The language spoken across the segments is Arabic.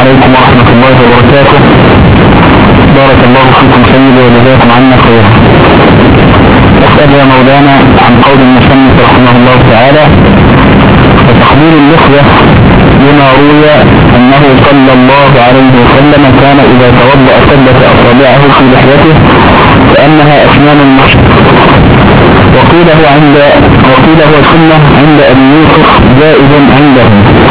عليكم ورحمة الله وبركاته. بارك الله فيكم سيدي وجزاكم عنا خيرا. أسأل يا مولانا عن قول المصنف رحمه الله تعالى: وتقبيل اللحية بما روي أنه صلى الله عليه وسلم كان إذا توضأ ثبت أصابعه في لحيته كأنها أسنان المشط، وقيل هو سنة عند أبي يوسف جائز عنده.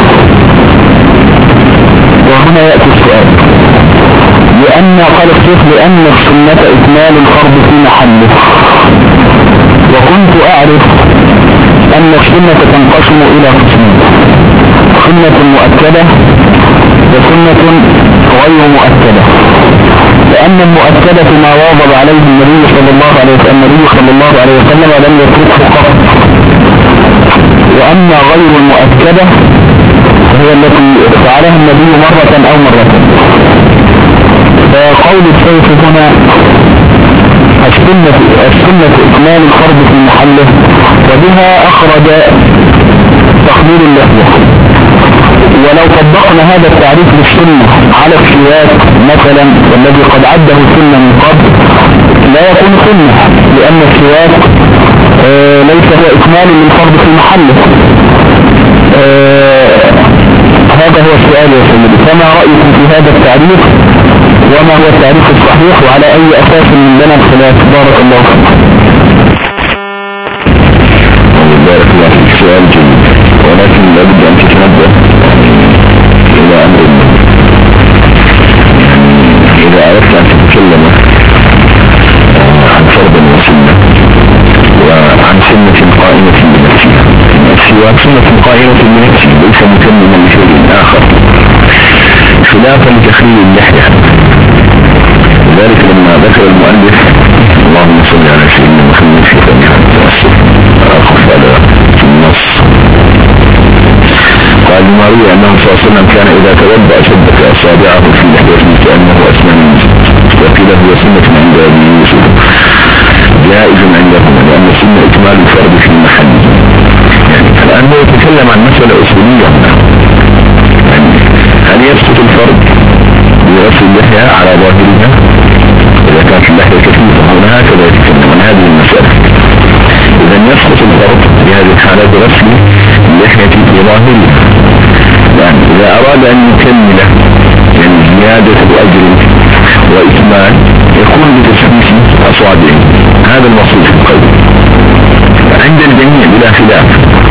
وهنا يأتي السؤال: قال الشيخ لأن السنة إكمال الفرض في محله، وكنت أعرف أن السنة تنقسم إلى قسمين: سنة مؤكدة وسنة غير مؤكدة. لأن المؤكدة ما واظب عليه النبي صلى الله عليه وسلم ولم يتركه قط، وأما غير المؤكدة هي التي فعلها النبي مرة أو مرتين. فقول الشيخ هنا السنة إكمال الفرض في محله، وبها أخرج تقبيل اللحية. ولو طبقنا هذا التعريف للسنة على السواك مثلا والذي قد عده سنة من قبل لا يكون سنة، لأن السواك ليس هو إكمال للفرض في محله. هذا هو السؤال يا سيدي، فما رأيكم في هذا التعريف؟ وما هو التعريف الصحيح؟ وعلى أي أساس من بنى الخلاف؟ بارك الله فيك. بارك الله فيك. سؤال جيد، ولكن لابد أن تتنبه إلى أمر إذا أردت أن تتكلم عن فرض وسنة وعن سنة قائمة بنفسها، السواك سنة قائمة بنفسها ليس مكملا لشيء آخر، خلافا لتخليل اللحية. لذلك لما ذكر المؤلف اللهم صل على سيدنا محمد في أخف على النص، قال ما روي أنه صلى الله عليه وسلم كان إذا توضأ شبك أصابعه في لحيته كأنه أسنان المسجد، وقيل هو سنة عند أبي يوسف جائز عندهم، لأن السنة إكمال الفرد في المحل. الآن هو يتكلم عن مسألة أصولية هنا، هل يسقط الفرد بغسل اللحية على ظاهرها إذا كانت اللحية كثيفة؟ هنا هكذا يتكلم عن هذه المسألة. إذا يسقط الفرد في هذه الحالة بغسل اللحية في ظاهرها، لأن إذا أراد أن يكمل يعني زيادة الأجر وإكمال يكون بتشخيص أصابعه، هذا المقصود في القول عند الجميع بلا خلاف.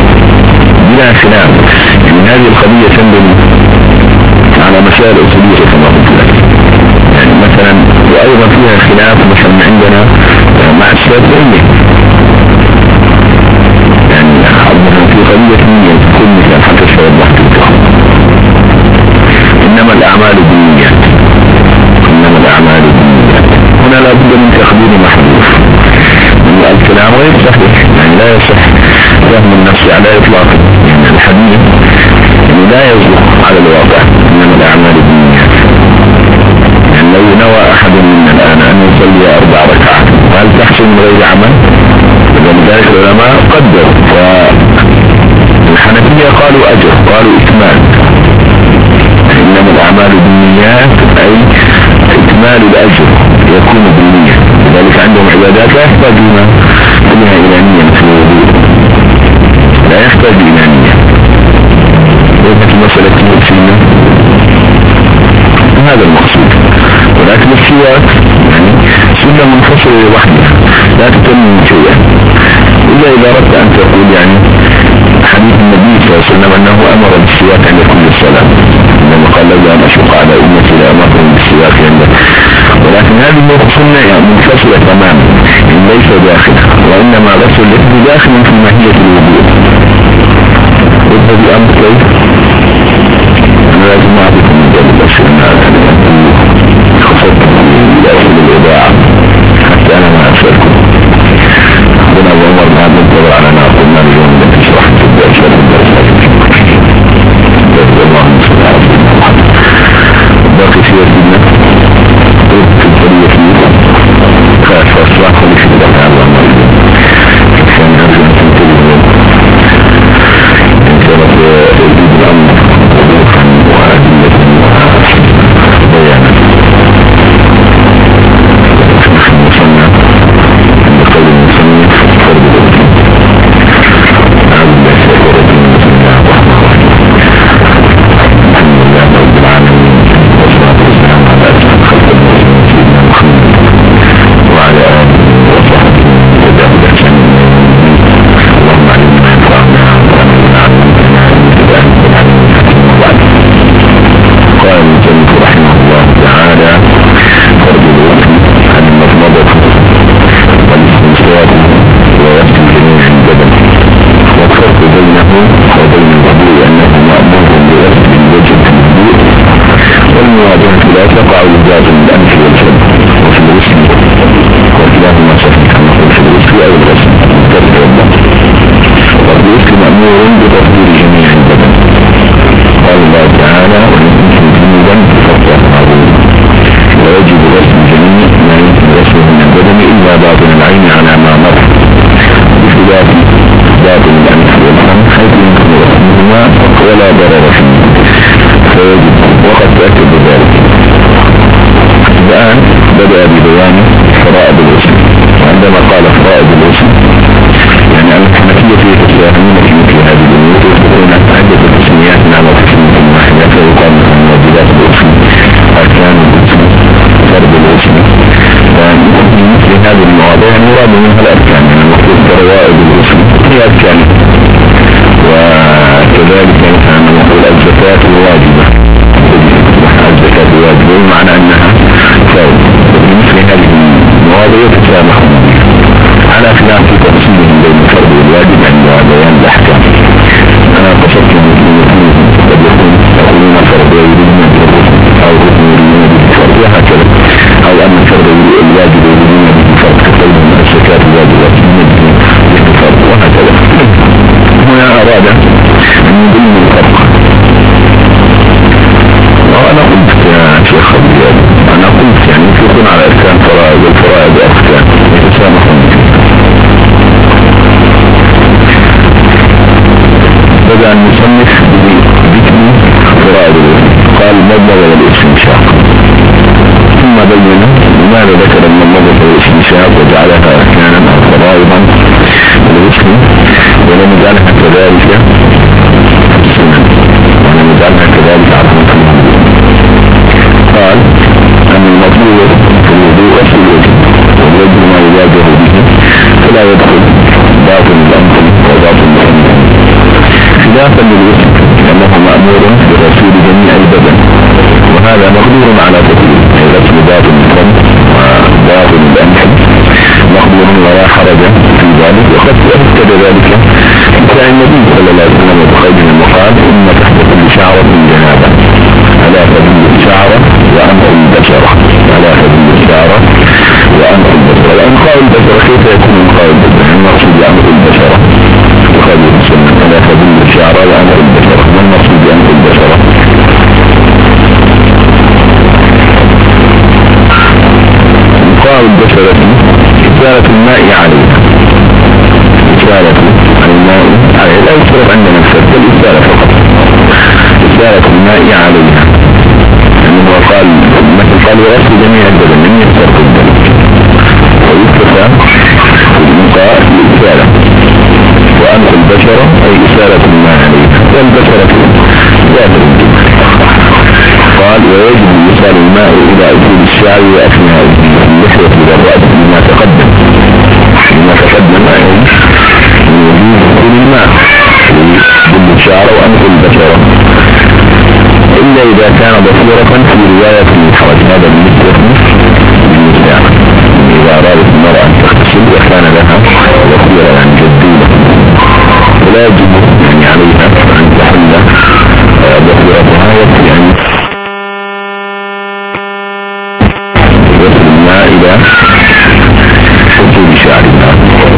يعني هذه القضية تنبني على مسائل أصولية كما قلت لك، يعني مثلا وأيضا فيها خلاف مثلا عندنا مع الشافعية، يعني مثلا في قضية نية كل مثال حتى سيوضح تلك، إنما الأعمال بالنيات. هنا لا بد من تقدير محذوف من الكلام غير صحيح، يعني لا يصح فهم النفس على إطلاق، يعني الحديث يعني لا يصدق على الواقع. إنما الأعمال بالنيات، يعني لو نوى أحد منا الآن أن يصلي 4 ركعات هل تحصل من غير عمل؟ ولذلك العلماء قدروا، والحنفية قالوا أجر، قالوا إكمال. إنما الأعمال بالنيات أي إكمال الأجر يكون بالنية. لذلك عندهم عبادات لا يحتاجون كلها إلى نية، مثل الوضوء لا يحتاج إلى نية، وفي مسألة السنة هذا المقصود. ولكن السواك يعني سنة منفصلة لوحدها لا تتم شيئا، إلا إذا أردت أن تقول يعني حديث النبي صلى الله عليه وسلم أنه أمر بالسواك عند كل الصلاة، إنما قال لولا أن أشق على أمتي لأمرهم بالسواك عنده. ولكن هذه سنة يعني منفصلة تماما، يعني ليس داخلها، وإنما غسل اللحية داخل في ماهية الوضوء. وهذا الأمر كيف؟ أنا لازم أعطيكم من ذلك الأشياء خصوصا لأسل الإضاعة حتى أنا ما أسألكم. ربنا وعمر ما ننتظر على ما قلنا اليوم التي شرحت في الأشياء اللهم صل على سيدنا محمد. باقي في وجهنا في القرية فيه خاف أصلاح خليفة الله تعالى مريض كان أرجو أن تنتبه إن كانت يجيب الأمر وضوحا وعدية المواجهة لا تقع وجات الأنف والفم وفي الغسل وكلاهما صحيح كما قلت في الغسل أو الغسل وفي الغسل مأمور بتطهير جميع البدن قال الله تعالى وإن كنتم جنوبا فاطهروا ويجب غسل الجميع ما يمكن غسله من البدن إلا باطن العين على ما مر بخلاف باطن الأنف والفم حيث يمكن غسلهما ولا ضرر فيه فيجب وقد تأكد ذلك. الآن بدأ ببيان فرائض الغسل وعندما قال فرائض الغسل يعني الحنفية يتساهلون في مثل هذه الأمور يذكرون عدة تسميات على تسمية واحدة فيقال من واجبات الغسل أركان الغسل فرض الغسل وفي مثل هذه المواضيع يراد منها الأركان يعني المفروض فرائض الغسل هي أركان وكذلك مثلا نقول الزكاة واجبة الزكاة واجبة بمعنى أنها فرض وفي مثل هذه المواضيع يتسامحون على خلاف تقسيمهم بين الفرض والواجب عند بيان الأحكام. أنا قصدت قد يقولون فرض يريدون بالرسل أو رسل يريدون بالفرض وهكذا أو أن الفرض الواجب يريدون بالفرض كقولهم الزكاة الواجبة بالفرض وهكذا. هنا أراد أن يبين الفرق وأنا قلت يا شيخ خبير أنا قلت يعني يكون على أركان فرائض والفرائض أركان يتسامحون بدأ المصنف بذكر فرائض قال المضمضة والاستنشاق ثم بين لماذا ذكر المضمضة والاستنشاق وجعلها أركانا أو فرائضا للغسل ولم يجعلها كذلك سنة ولم يجعلها كذلك عظمة الوضوء. قال أن المطلوب في الوضوء غسل الوجه والوجه ما يواجه به فلا يدخل باطن الأنف وباطن الفم خلافا للوسط لأنه مأمور برسول جميع البدن وهذا مقدور على تطويل غسل باطن الفم وباطن الأنف مقدور ولا حرج في ذلك وقد أكد ذلك كان النبي صلى الله عليه وسلم بخير وقال إن تحت كل شعرة جنابة ألا تدل الشعرة وأنف البشرة ألا تدل الشعرة وأنف البشرة وأنقاء البشرة كيف يكون أنقاء البشرة المقصود بأنف البشرة وقال السنة ألا تدل الشعرة وأنف البشرة ما المقصود بأنف البشرة أنقاء البشرة إزالة الماء عليها إزالة الماء عليها لا يشترط عندنا الفرد الإزالة فقط إزالة الماء عليها لأنه قال مثل قال وأصل جميع البدن من يشترط البدن ويكتفى الإنقاء الإزالة وأنف البشرة أي إزالة الماء عليها والبشرة ذات الجبل قال ويجب إيصال الماء إلى أجل الشعر وأثناء اللحية إلى الرأس لما تقدم أي وجود كل الماء ضد الشعر وأنف البشرة إلا إذا كان ضفيرة في رواية الحرج هذا بالنسبة للنساء إذا أرادت المرأة أن تغتسل وكان لها ضفيرة عن جدولة ولا يجب يعني عليها أن تحل ضفيرتها يعني وصل الماء إلى وصول شعرها.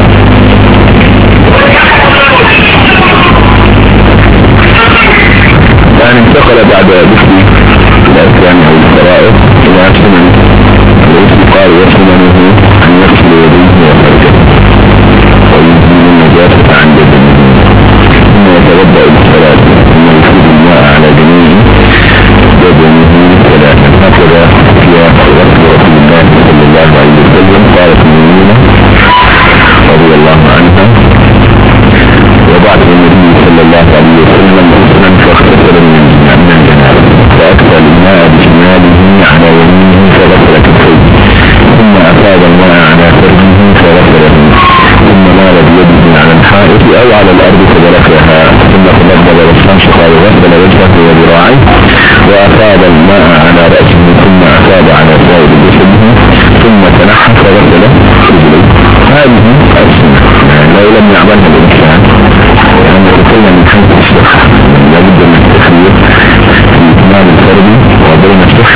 الآن انتقل بعد ذكر الأركان أو الفرائض إلى سنن الغسل قال وسننه أن يغسل يديه وفرجه ويزيل النجاسة عن بدنه ثم يتوضأ بالصلاة ثم يفيد الماء على جميع بدنه ثلاثا هكذا في غسل رسول الله صلى الله عليه وسلم قالت المؤمنة رضي الله عنها وبعد النبي صلى الله عليه وسلم غسلا فاغتسل من الجنابة فأكثر الماء بشماله على يمينه فغسل كفيه ثم أفاض الماء على فرجه فغسله ثم مال بيده على الحائط أو على الأرض فدركها ثم تمضمض واستنشق وغسل وجهه وذراعيه وأفاض الماء على رأسه ثم أفاض على سائر جسده ثم تنحى فغسل رجليه. هذه السنة لو لم يعملها الإنسان لأن كل من حيث الشيخ لابد من التخيير في إتمام الفرد وبين الشيخ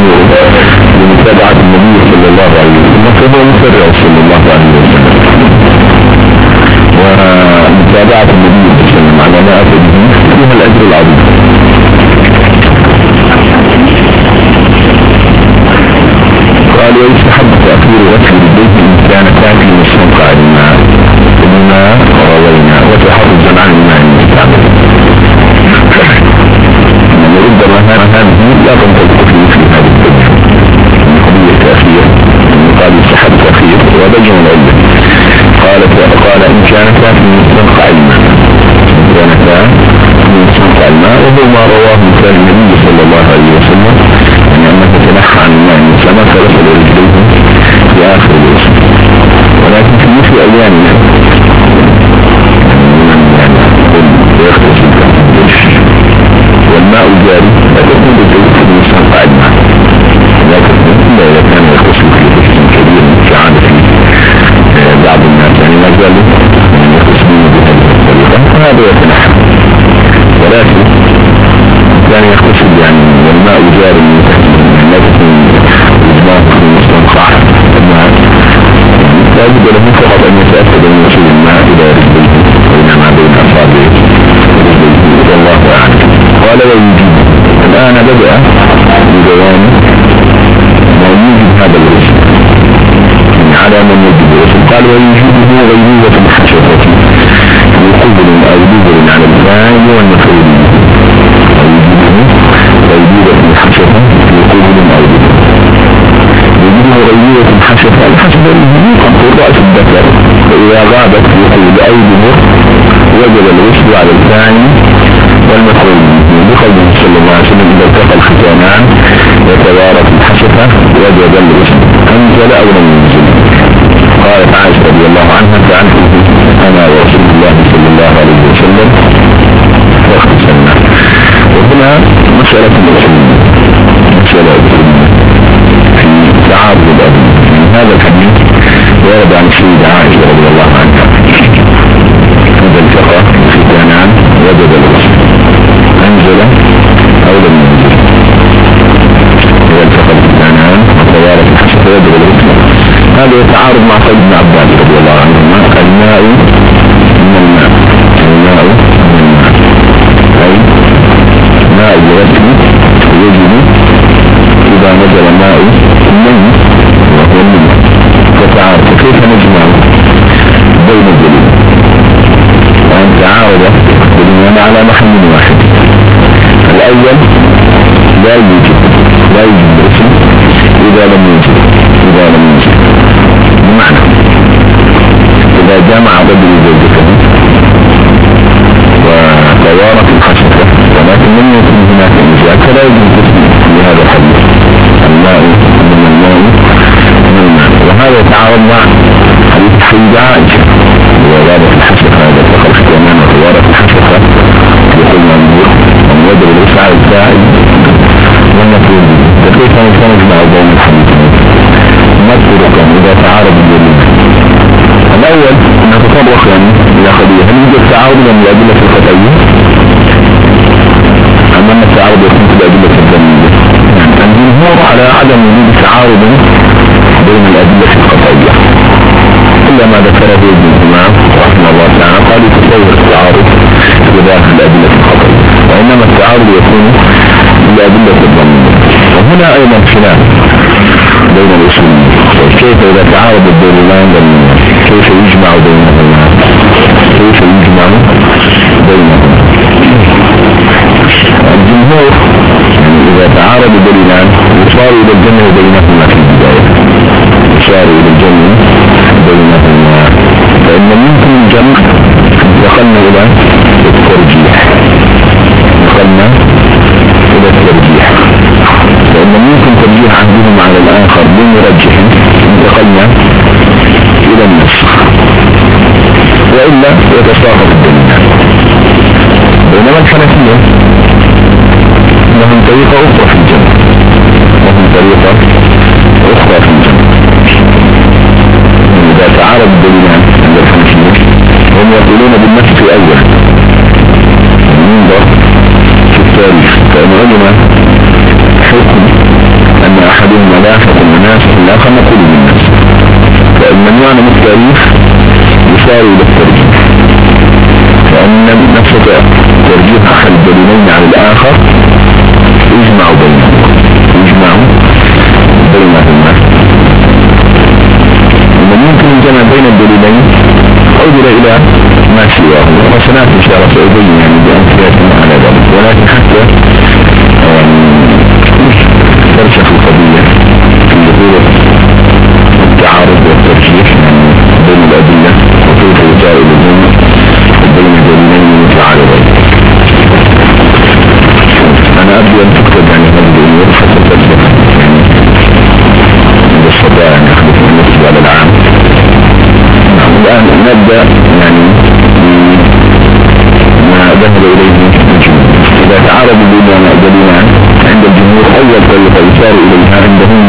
لمتابعة النبي صلى الله عليه وسلم فهو مسرع صلى الله عليه وسلم، ومتابعة النبي صلى الله عليه وسلم على ما أتى به فيها الأجر العظيم. قال ويستحب تأخير غسل البيت إن كان كافي مستنقع الماء بما روينا وتحرزا عن الماء المستعمل. ربما هذه لا تنطبق في مثل هذه الدنيا من قضية التأخير، قال يستحب تأخير وبين العلة. قال إن كان كافي مستنقع الماء، وهو ما رواه مثال النبي صلى الله عليه وسلم أنه تنحى عن الماء المسلمة فغسل رجليه في آخر الوسط. ولكن في مثل أيامنا والماء الجاري لا تكون بالجوف المستنقع الماء، لكن إلا إذا كان يخصل في جسم كبير كعاد في بعض الناس يعني ما زالوا يخصلون بهذه الطريقة فهذا يتنحى. ولكن كان يخصل يعني والماء جاري من تحت لا تكون إجماع في المستنقع الماء، لا بد له فقط أن يتأكد من وصول الماء إلى رجليه بينما بين أصابعه والله أعلم. قال ويجب الآن بدأ ببيان ما يوجب هذا الرسم على من يجب الرسم. قال ويجبه غيبوبة الحشرة وقبل أو دبر على الفاعل والمفعول. ويجبه غيبوبة الحشرة وقبل أو دبر. يجبه غيبوبة الحشرة الحشرة يوقف الرأس الذكر، فإذا غابت يقول أو دبر وجب الرسل على الفاعل والمفعول بقوله صلى الله عليه وسلم إذا التقى الختانان وتوارت الحشفة وجب الرسل أنزل أو لم ينزل. قالت عائشة رضي الله عنها فعنته أنا ورسول الله صلى الله عليه وسلم واختصرنا. وهنا مسألة مسلمة في تعارض الأدلة من هذا الحديث ورد عن السيدة عائشة رضي الله عنها إذا التقى الختانان وجب الرسل أنزل أو لم ينزل. إذا التقى الختانان وتوارت الحشفة وجب الرسل. هذا يتعارض مع قول ابن عباس رضي الله عنهما الماء من الماء، الماء من الماء أي ماء الغسل يجب إذا نزل ماء الميت وهو الماء. فتعارض كيف نجمع بين الدليل وأن تعارض الدليل على محل واحد. الأول لا يوجد الرسل إذا لم يوجد بمعنى إذا جمع رجل زوجته وتوارت الحشفة ولكن لم يكن هناك نزاع فلا يوجد الرسل لهذا الحديث الماء من الماء من الماء. وهذا يتعارض مع حديث السيدة عائشة وغابت الحشفة هذا التقى الختانان وتوارت الحشفة يقول منظور أن وجب الرسل على الفاعل والمفعول به. فكيف نجمع بين الحديثين؟ نذكركم إذا تعارض الدليل. الأول نتطرق يعني إلى قضية هل يوجد تعارض بين الأدلة القطعية أم أن التعارض يكون في الأدلة الظنية؟ الجمهور على عدم وجود تعارض بين الأدلة القطعية إلا ما ذكره ابن الإمام رحمه الله تعالى قال يتصور التعارض بداخل الأدلة القطعية، وإنما التعارض يكون بالأدلة الظنية. وهنا أيضا خلاف بين الأصوليين كيف إذا تعارض الدليلان كيف يجمع بينهما. الجمهور يعني إذا تعارض الدليلان يصار إلى الجمع بينهما في البداية، فإن ممكن الجمع دخلنا إلى الترجيح فإن ممكن ترجيح عندهم على الآخر بمرجح انتقلنا إلى النسخ وإلا يتساقط الدليل. بينما الحنفية لهم طريقة أخرى في الجمع إذا تعارض الدليلان عند الحنفية هم يقولون بالنسخ أول ينظر في التاريخ فإن علم حكم أن الصلاح والمناسك الآخر نقول بالناس. فإن معنى التاريخ يسار إلى الترجيح، فإن نفسك ترجيح أحد الدليلين على الآخر يجمع بينهما ممكن الجمع بين الدليلين أدل إلى ما سواه، وسنات إن شاء الله سأبين يعني بأمثلة على ذلك، ولكن حتى ترشح القضية في ظهور التعارض والترجيح بين الأدلة وكيف وسائل الجمع بين الدليلين المتعارضين. أنا أرجو أن تكتب يعني هذه الأمور حتى تجد يعني بالصداع يعني أخذت بالنسبة للعام. الآن نبدأ يعني ما ذهب إليه الجمهور. إذا تعارض دليلان عند الجمهور أول طريقة يسار إليها عندهم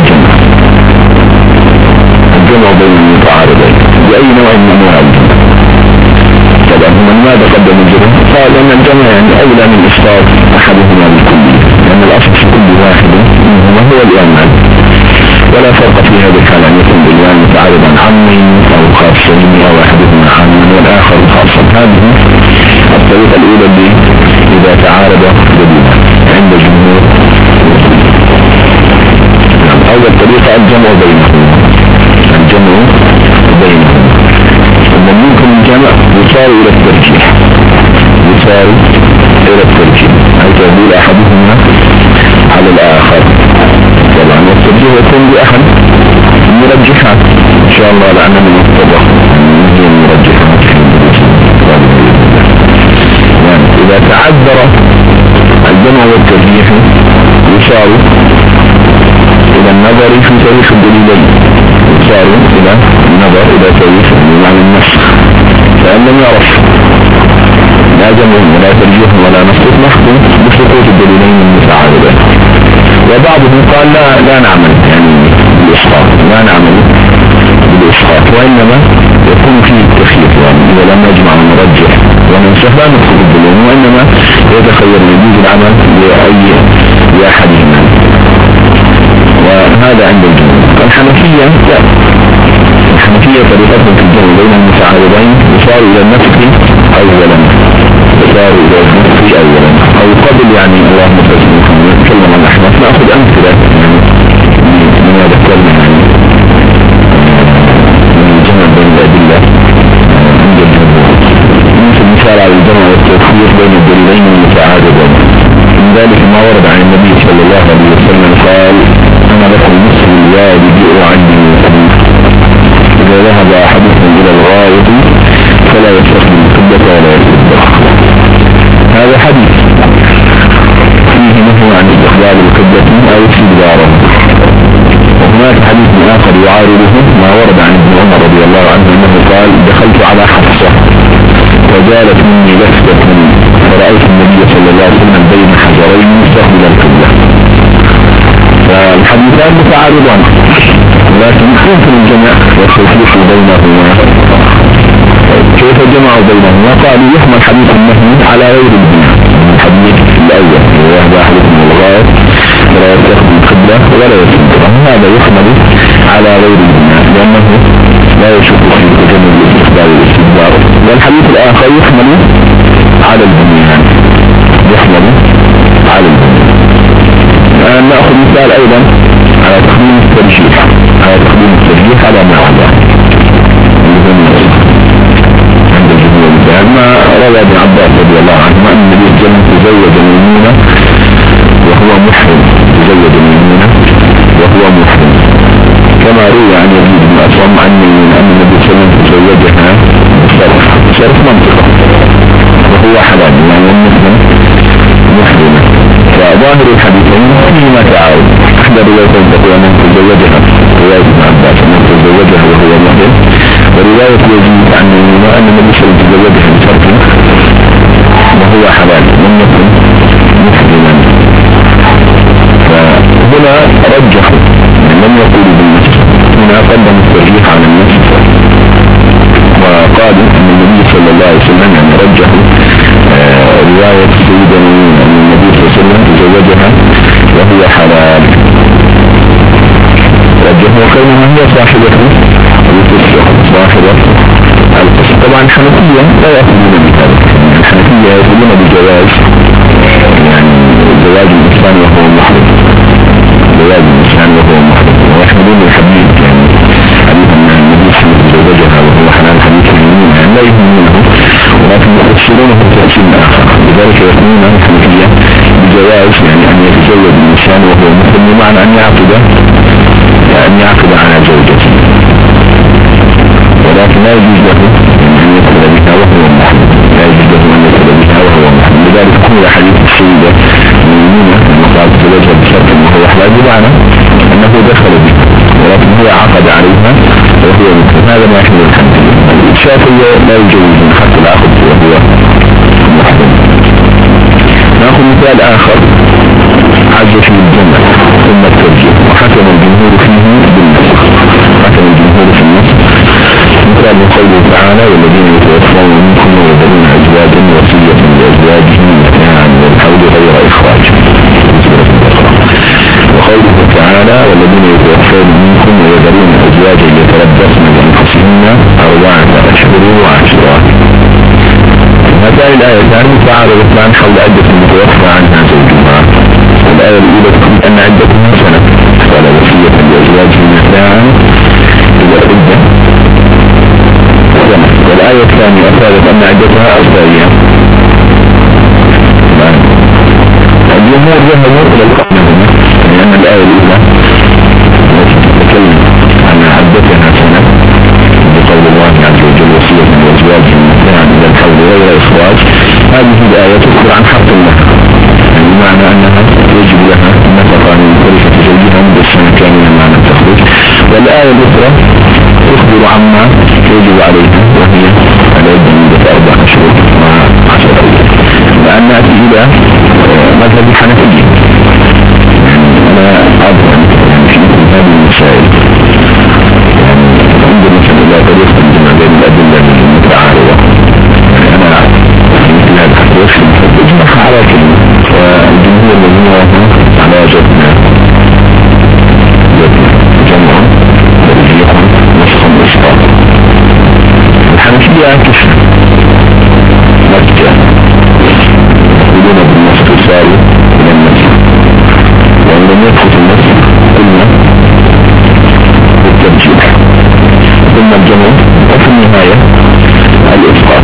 الجمع بين المتعارضين بأي نوع من أنواع الجمع. طبعا هم ماذا قدم الجمهور؟ قال أن الجمع يعني أولى من إسقاط أحدهما بالكلية، لأن الأصل في كل واحد منهما هو الإيمان، ولا فرق في هذه الحالة أن يكون بالإيمان متعارضا عمي أو خاصين أو أحدهما عاما والآخر خاصا. هذه الطريقة الأولى اللي إذا تعارض دليلان عند الجمهور. أول طريقة الجمع بينهما، ومن ممكن الجمع يسار إلى الترجيح، أي تقول أحدهما على الآخر. طبعا والترجيح يكون بأحد المرجحات إن شاء الله لأننا نتطرق هي المرجحات يعني إذا تعذر الجمع والترجيح يسار إلى النظر في تاريخ الدليلين، إلى تاريخ يعني النسخ. فإن لم يعرف لا جمع ولا ترجيح ولا نسخ محكوم بسقوط الدليلين المتعارضين. وبعضهم قال لا نعمل يعني بالإسقاط، وإنما يكون فيه التخيير يعني إذا لم نجمع ونرجح وننسخ لا ندخل الدليل، وإنما يتخير يجوز العمل لأحدهما. وهذا عند الجمهور. الحنفية لا، الحنفية طريقتهم في الجمع بين المتعارضين يصار إلى النسخ أولا، أو قبل يعني اللهم صل وسلم نتكلم عن الأحناف نأخذ أمثلة من هذا الكلام يعني من الجمع بين الأدلة عند الجمهور. مثال على الجمع والتوفيق بين الدليلين المتعارضين من ذلك ما ورد عن النبي صلى الله عليه وسلم قال أنا لكم مثل الوالد عني إذا ذهب أحدكم إلى الغائط فلا يستخدم القبلة ولا يستخدم. هذا حديث فيه نهي عن استخدام القبلة أو استدبارها. وهناك حديث آخر يعارضه ما ورد عن ابن عمر رضي الله عنه أنه قال دخلت على حفصة وجالت مني لفتة فرأيت النبي صلى الله عليه وسلم بين حجرين مستقبل القبلة. فالحديثان متعارضان لكن يمكن الجمع والتوفيق بينهما. كيف جمعوا بينهما؟ قالوا يحمل حديث النهي على غير البناء، الحديث الأول وهو أحدكم الغائط ولا يستخدم القبلة ولا يستخدم، هذا يحمل على غير البناء لأنه لا يشك في تجنب الاستخدام والاستدبار. والحديث الآخر يحمل على البنيان، نأخذ مثال أيضا على تقديم الترجيح على ما عدا عند الجمهور. مثال ما روى ابن عباس رضي الله عنهما أن النبي صلى الله عليه وسلم تزوج ميمونة وهو محرم، كما روى عن يزيد بن أسلم عن أن النبي صلى الله عليه وسلم تزوجها بشرف منطقة وهو حلال يعني المسلم محرمة. فظاهر الحديثين فيما تعارض. أحد الروايتين تقول أنه تزوجها، رواية ابن عباس أنه تزوجها وهو محرم، ورواية يزيد عن أن النبي صلى الله عليه وسلم تزوجها بشرف وهو حلال لم يكن محرما. فهنا رجحوا لم يقولوا بالنسخ، هنا قدم الترجيح على النسخ وقالوا أن النبي صلى الله عليه وسلم يعني رجحوا رواية سيدنا أن النبي صلى الله عليه وسلم تزوجها وهي حلال. وكونها هي صاحبة الفسق صاحبة الفسق. طبعا الحنفية لا يأخذون بهذا، الحنفية يأخذون بجواز يعني زواج الإنسان وهو محرم، زواج الإنسان وهو محرم، ويحملون الحديث يعني حديث أن النبي صلى الله عليه وسلم زوجها وهو حلال، حديث يهمون يعني لا يهمونه، ولكن يفسرونه تفسير آخر. لذلك يقولون الحنفية بجواز يعني أن يتزوج الإنسان وهو محرم، بمعنى أن يعقد على زوجته، ولكن لا يجوز له أن يدخل بها وهو محرم، لا يجوز له أن يدخل بها وهو محرم. لذلك كل حديث السيدة المؤمنة لما قالت تزوجها بشرط وهو حلال، بمعنى أنه دخل بها ولكن هو عقد عليها وهو محرم. هذا ما يحمل الحنفية. الشافعية لا يجوزون حتى العقد وهو محرم. نأخذ مثال آخر، عز في الجنة ثم الترجيح، وحكم الجمهور فيه بالنسخ، حكم الجمهور في النسخ. مثال من قوله تعالى والذين يتوفون منكم ويذرون أزواجا وصية لأزواجهم متاعا للحول غير إخراج. وقوله تعالى والذين يتوفون منكم ويذرون أزواجا يتربصن بأنفسهن 4 أشهر وعشرا. هاتان الآيتان متعارضتان حول عدة المتوفى عنها زوجها. الآية الأولى تقول أن عدتها سنة ولا وصية لأزواجهم متاعا إلى عدة سنة، والآية الثانية أفادت أن عدتها 4 أيام. الجمهور ذهبوا إلى القول هنا، لأن الآية الأولى تتكلم عن عدتها سنة بقول الله عز وجل وصية لأزواجهم متاعا إلى الحول غير إخراج. هذه الآية تذكر عن حق الله، بمعنى أنها يجب لها نفقا من فرصة زوجها بالسنة كاملة مع أن تخرج. والآية الأخرى تخبر عما يجب عليها وهي العدة مدة 4 أشهر مع 10 أيام. لأن نأتي إلى مذهب الحنفية، أنا أظن في هذه المسائل انظر مثلا إلى طريقة الجمع بين الأدلة المتعارضة. أنا في مثل هذا الحديث اجمعها على كلمة، فالجمهور مجموعة على جمع ترجيح نسخ إسقاط. الحنفية كشف مرجع يقولون بالنسخ يساوي إلى النسخ، وإن لم يثبت النسخ قلنا بالترجيح ثم الجمع، وفي النهاية الإسقاط.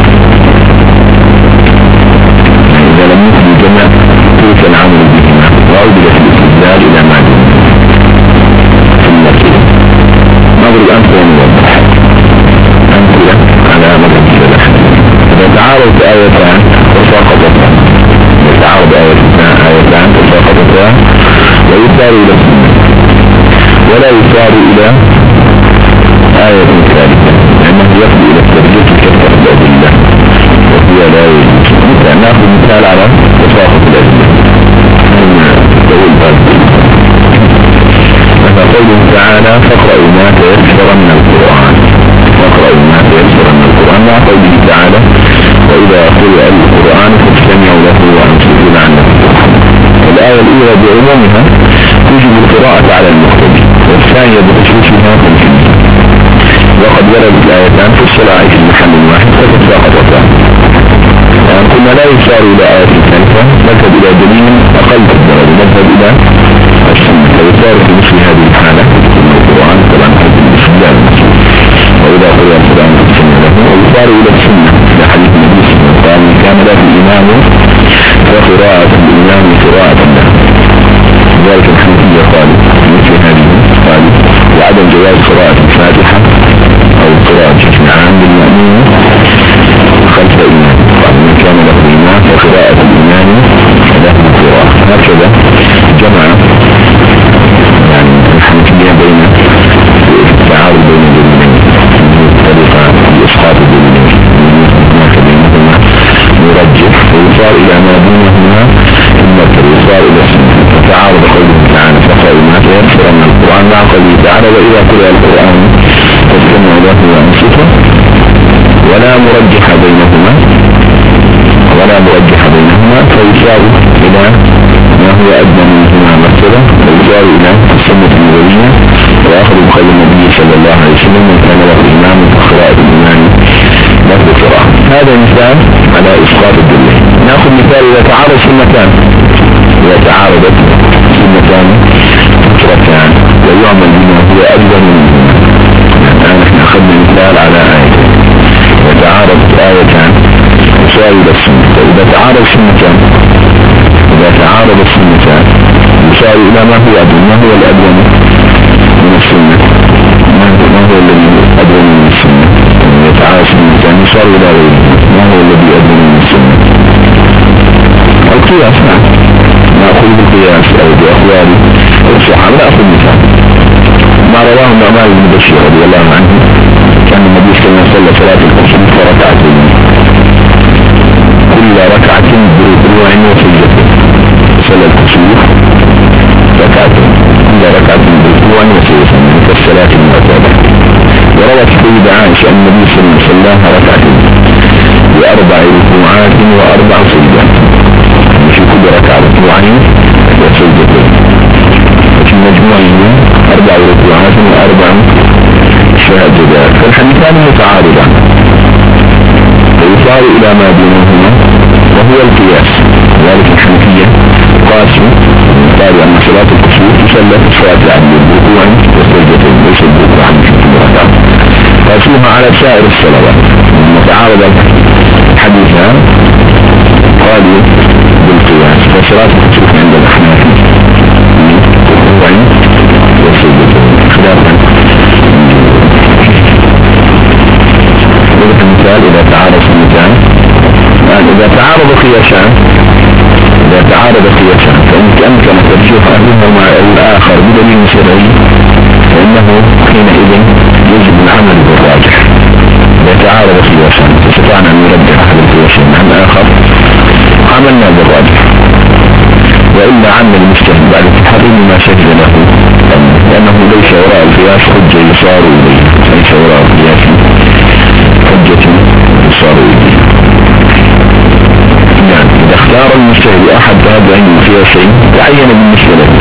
إذا لم يثبت الجمع ترك العمل بهما وأوجد في الاستدلال إلى ما دون. ثم نضرب أمثلة ونوضح أمثلة على مذهب السلف. إذا تعارضت آيتان وساقطتا، يتعارض آيتان وساقطتا ويسار إلى السنة ولا يسار إلى آية ثالثة، لأنه يفضي إلى الترجيح كثرة الأدلة وهي لا يجوز. نأخذ مثال على تساقط الأدلة. مثل قوله تعالى فاقرأوا ما تيسر من القرآن، فاقرأوا ما تيسر من القرآن، مع قوله تعالى وإذا قرئ القرآن فاستمعوا له وأنصتوا لعلكم ترحمون. الآية الأولى بعمومها تجب القراءة على المقتدي، والثانية بخصوصها تنفيذ. وقد وردت الآيتان في الصلاة في محل واحد فتساقطتان. كنا لا يسار إلى آية ثالثة، نذهب إلى دليل أقل تقدر، نذهب إلى السنة فيسار في مثل هذه الحالة من القرآن طبعا هذه الاستدلال. وإذا قرأ القرآن فاستمعوا له، ويسار إلى السنة إلى حديث النبي صلى الله عليه وسلم كان له الإمام وقراءة الإمام قراءة له. ذلك الحنفية قالوا في مثل هذه قالوا وعدم جواز قراءة الفاتحة أو قراءة جزء عام للمأمون خلف الإمام، قال من كان له إمام وقراءة الإمام له قراءة. هكذا جمع يعني الحنفية بين التعارض بين الدليلين، طريقة الإسقاط الدليلين بينهما يرجح ويصار إلى ما دونهما ثم يصار إلى السنة. فتعارض قوله تعالى فقرأوا ما تيسر من القرآن مع قوله تعالى وإذا قرأ القرآن فاستمعوا له وأنصتوا، ولا مرجح بينهما فيصار إلى ما هو أدنى منهما مثلا، ويصار إلى السنة النبوية وآخر بقول النبي صلى الله عليه وسلم من كان له إمام فقراءة الإمام له قراءة. هذا مثال على إسقاط الدليل. نأخذ مثال إذا تعارض سنتان، إذا تعارضت سنتان فكرتان ويعمل بما هو أجل منهما. الآن نحن أخذنا مثال على آية، إذا تعارضت آيتان يساوي السنة. إذا تعارض سنتان، إذا تعارض السنتان يساوي إلى ما هو أجل. ما هو الأجل من السنة؟ ما هو الذي أجل من السنة؟ يتعارض سنتان يساوي إلى غيره. ما هو الذي أجل من السنة؟ القياس. نأخذ بالقياس أو بأخبار الصحابة. نأخذ مثال ما رواه النعمان بن بشير رضي الله عنه، كان النبي صلى الله عليه وسلم صلاة الكسوف فركعتين كل ركعة بركوع وسجدة. صلاة الكسوف ركعتين كل ركعة بركوع وسجدة كالصلاة المعتادة. وروت السيدة عائشة أن النبي صلى الله عليه وسلم ركعتين بأربع ركوعات وأربع سجدات، في كل ركعة ركوعين وسجدتين، في مجموعهم 4 ركوعات و4 سجدات. فالحديثان متعارضان ويصار إلى ما بينهما وهو القياس. ذلك الحنفية قاسوا قالوا أن صلاة الكسوف تصلى في صلاة العبد بركوع وسجدتين ليس بركوع في كل ركعة، قاسوها على سائر الصلوات. متعارض الحديثان قالوا بالقياس. فصلاة الكسوف عند الأحناف بركوع وسجدتين خلافا. مثال إذا تعارض سنتان، إذا تعارض قياسان، إذا تعارض قياسان فإن أمكن ترجيح أحدهما الآخر بدليل شرعي فإنه حينئذ يجب العمل بالراجح. إذا تعارض قياسان فاستطعنا أن نرجح أحد القياسين عن الآخر عملنا بالراجح، وإلا عمل المجتهد بعد تحريم ما شهد له، لأنه ليس وراء القياس حجة يصار إليه، ليس وراء القياس حجة يصار إليه. يعني إذا اختار المجتهد أحد هذين القياسين تعين بالنسبة له،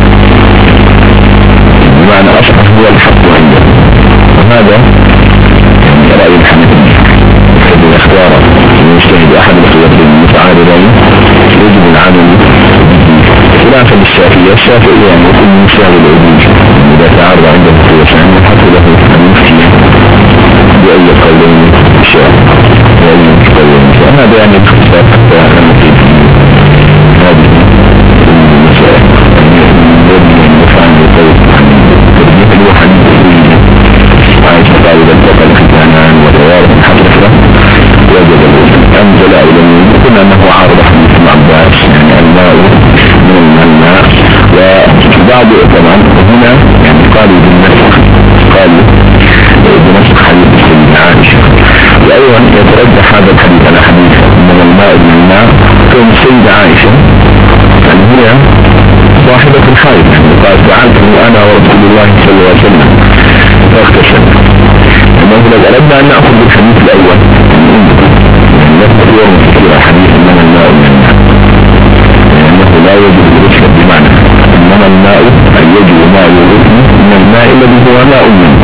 بمعنى أصبح هو الحق عنده. وهذا رأي الحنفية، إذا اختار المجتهد أحد القياسين المتعارضين يجب العمل خلافا للشافعية. الشافعية يعني يكون مساوي العدول، إذا تعارض عنده القياسين يحط له المفتي بأي قولين شاء وأي قولين شاء. هذا يعني الاختصار حتى نقيم هذه المسائل الذي يفعل القول عن تربية الوحد عائشة قال إذا التقى الختانان وتوارث الحقيقة وجد الوجود أنزل إلى المنزل. قلنا أنه عارض حديث ابن عباس يعني الماء من الماء، وبعض طبعا هنا يعني قالوا بالنسخ، قالوا بنسخ حديث السيدة عائشة. وأيضا يترجح هذا الحديث على حديث من الماء من الماء كون السيدة عائشة يعني هي صاحبة الحائط، قال فعلته أنا ورسول الله صلى الله عليه وسلم فاغتسل. إنه لو أردنا أن نأخذ بالحديث الأول نفس يوم كثير حديث من الماء من الماء، لأنه لا يجب الغسل بمعنى إنما الماء أن يجب ماء الغسل من الماء الذي هو ماء منه.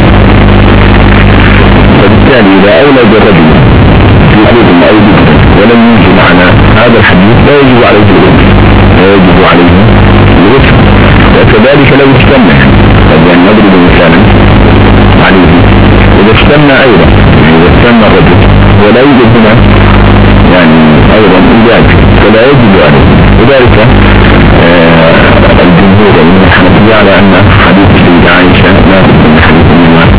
فبالتالي إذا أولد الرجل في حديث أو جدا ولم يجب معنا هذا الحديث لا يجب عليه الغسل، لا يجب عليه الغسل. وكذلك لو استمع يعني نضرب مثالا عليه إذا استمع أيضا إذا استمع الرجل ولا يوجد هنا يعني أيضا ذلك فلا يجب عليه. وذلك الجمهور من الحنفية على أن حديث السيدة عائشة لا تكون حديث الماء.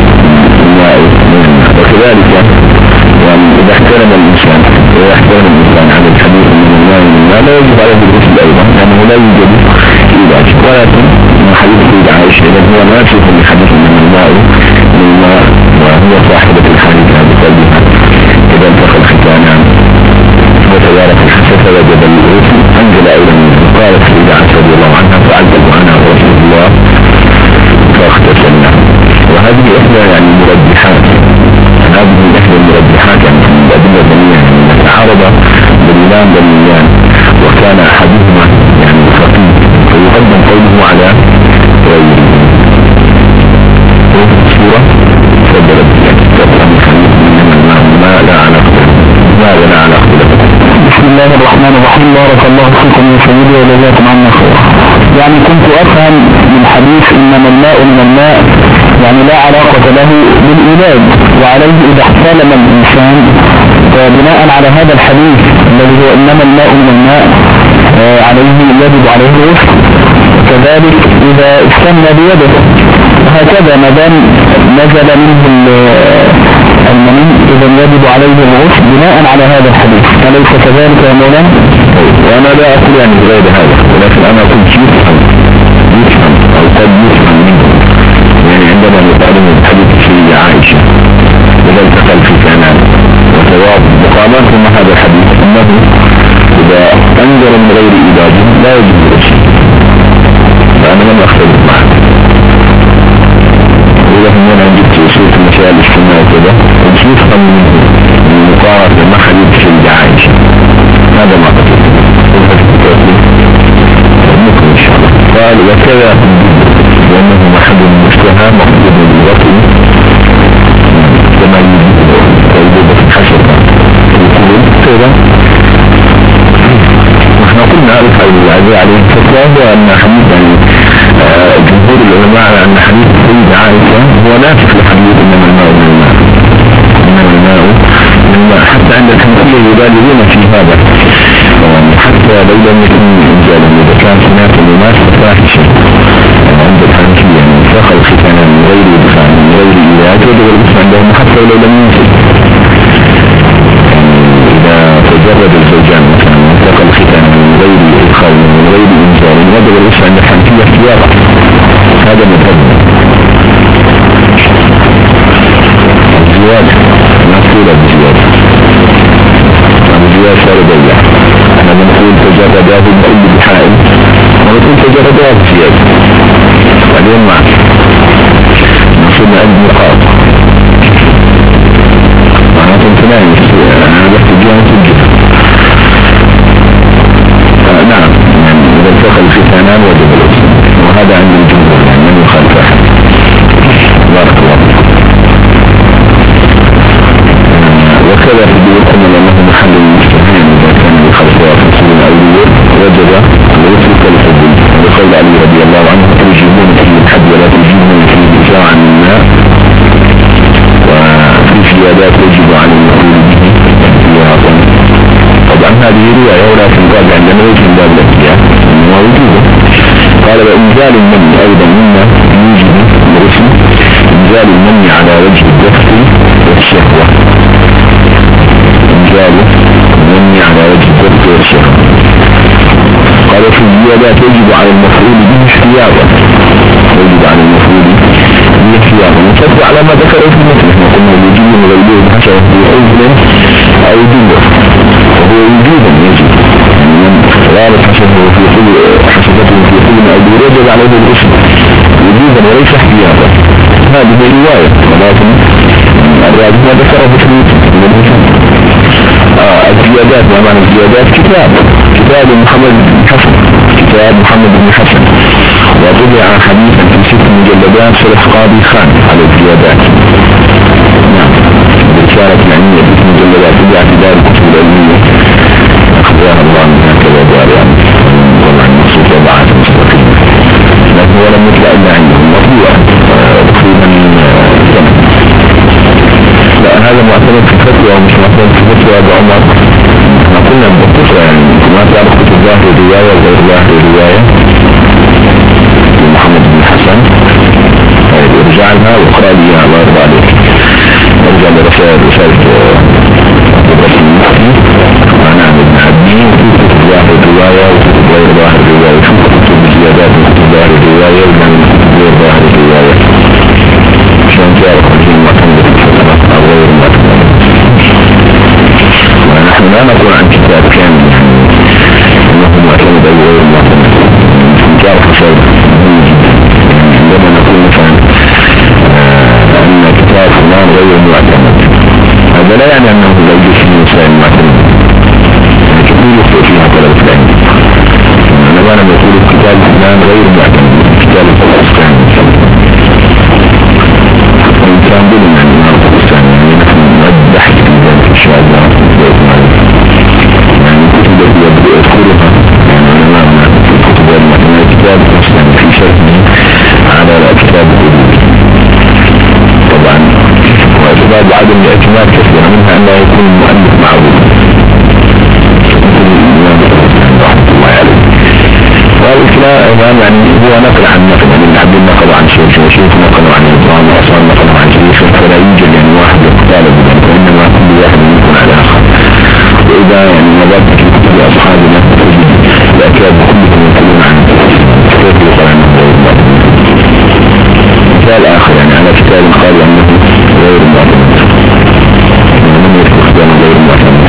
وكذلك يعني إذا احترم الإنسان على الحديث من الماء لا يجب عليه الغسل أيضا، لأنه لا يوجد إيلاج. ولكن حديث السيدة عائشة إذا هو ناسخ لحديث من الماء وهو صاحبة الحديث بقلبها إذا انتقى الختانان وتوارث الحسد وجب الغسل أنزل أيضا قالت السيدة عائشة رضي الله عنها فعلته أنا ورسول الله فاغتسلنا. وهذه إحدى يعني المرجحات، هذه إحدى المرجحات يعني الأدلة الدليلية يعني تعارض دليلان وكان أحدهما يعني خفيف فيقدم قوله على غيره. بارك الله فيكم يا سيدي وجزاكم عنا خيرا. يعني كنت أفهم من حديث إنما الماء من الماء يعني لا علاقة له بالإيلاد، وعليه إذا احتلم الإنسان بناء على هذا الحديث الذي هو إنما الماء من الماء عليه يجب عليه الغسل، كذلك إذا استنى بيده هكذا ما دام نزل منه المني إذا يجب عليه الغسل بناء على هذا الحديث، أليس كذلك يا مولانا؟ وأنا لا أقول يعني غير هذا، ولكن أنا قلت يفهم أو قد يفهم منه، يعني عندما نقارن الحديث في عائشة إذا التقى الفتنان وثواب مقامات ثم هذا الحديث أنه إذا أنزل من غير إيجاد لا يجب الغسل، فأنا لم أختلف معك. وإذا هنا جبت وصولة المسائل الاجتماعية كذا يفهم من مقارنة مع حديث في عائشة، هذا ما قلت ممكن إن شاء الله. قال وكذا لأنه محل المشتهى مقصود بالوطن كما يجب في الحشر يقول كذا. نحن قلنا العزيز عليه الفتوى هو أن حديث يعني جمهور العلماء على أن حديث سيدة عائشة هو ناسخ لحديث إنما الماء من الماء، إنما الماء من الماء، حتى عند الحنفية يبالغون في هذا، حتى لو لم يكن إنزالا إذا كان هناك مناسبة فاحشة عند الحنفية يعني انتقل الختان من غير إدخال من غير إيجاد وجب الغسل عندهم حتى لو لم ينزل. إذا تجرد الزوجان مثلا انتقل الختان من غير إدخال من غير إنزال وجب الغسل عند الحنفية اختيارا، هذا مفضل. الزيادة مقصودة بزيادة، الزيادة صار ضيع، احنا بنقول تجرداه بكل بحائل ونقول تجرداه بزيادة، بعدين معك نصيبنا عند نقاط معناته امتناعي انا بحث الجامعة الجهة. نعم يعني إذا التقى الختانان وجب الغسل، وهذا عند الجمهور يعني من يخالف أحد. بارك الله فيكم. وكذا يقول الله محل المستهين إذا كان بخلفها فصول الأولياء وجب الغسل كالحدود، وقول علي رضي الله عنه تجيبون فيه الحد ولا تجيبون فيه إجاعا من الماء، وفي زيادات يجب على المقول به احتياطا. طبعا هذه رواية ولكن قال عندنا وجه من باب الاحتياط ووجوده. قال وإنزال المني أيضا مما يوجب الغسل إنزال المني على وجه الدفع والشهوة، إنزال المني على وجه الدفع والشهوة. قال في الزيادات يجب على المفعول به احتياطا، يجب على المفعول به احتياطا وتبع على ما ذكره في المثل. احنا قلنا الوجوب من غيره بحسب في حزن أو دمر، وهو وجوبا يجب غالب حسبته في حزن أو دمر يجب عليه الغسل وجوبا وليس احتياطا. هذه رواية ولكن الراجح ما ذكره في المثل. الزيادات ما معنى الزيادات؟ كتاب محمد بن حسن، كتاب محمد بن حسن، وطبع حديثا في 6 مجلدات شرح قاضي خان على الزيادات. نعم برسالة العلمية في 6 مجلدات طبع في دار الكتب العلمية أخبرها الله من هكذا دار يعني طبعا مقصود وضعات مستقيمة، لكن هو لم يطلع إلا عندهم مطبوعا تقريبا سنة. لا هذا معتمد في فتوى ومش معتمد في فتوى أبو عمر. احنا قلنا بالكفرة يعني ما تعرف كتب ظاهر الرواية وغير ظاهر الرواية محمد بن حسن. طيب ارجع لها واقرأ لي الله يرضى عليك، ارجع لرسالة المفتي معنى ابن عبدين وكتب ظاهر الرواية وكتب غير ظاهر الرواية، شوف كتب الزيادات وكتب ظاهر الرواية ومن غير ظاهر الرواية عشان تعرف هذه المعتمدة في الفترة أو غير المعتمدة. ونحن لا نقول عن كتاب كامل أنه معتمد أو غير معتمد، تعرف شيء مهم جدا. عندما نقول مثلا أن كتاب فلان غير معتمد، هذا لا يعني أنه لا يوجد في مسائل معتمدة، كثير يخطئ فيها طلبة العلم. عندما نقول كتاب فلان غير معتمد كتاب الفلسطين الإنسان بلن عن النار الثاني، يعني نحن نوضح في ذلك إن شاء الله يعني كتب التي يذكرها لاعتماد كثيرة، منها أن لا يكون المؤلف معروف والإسلام يعني هو نقل عن نقل، يعني العبد نقل عن شيخ وشيخ نقل عن الإسلام وأصلا نقل عن شيخ، فلا يوجد يعني واحد يقتال بذلك، وإنما كل واحد يكون على آخر. وإذا يعني نظرت في كتب أصحابنا تجد الأكاد كلهم يقولون عن كيف يقال عنه غير معتمد. مثال آخر يعني على كتاب قال أنه غير معتمد، من يستخدم غير معتمد.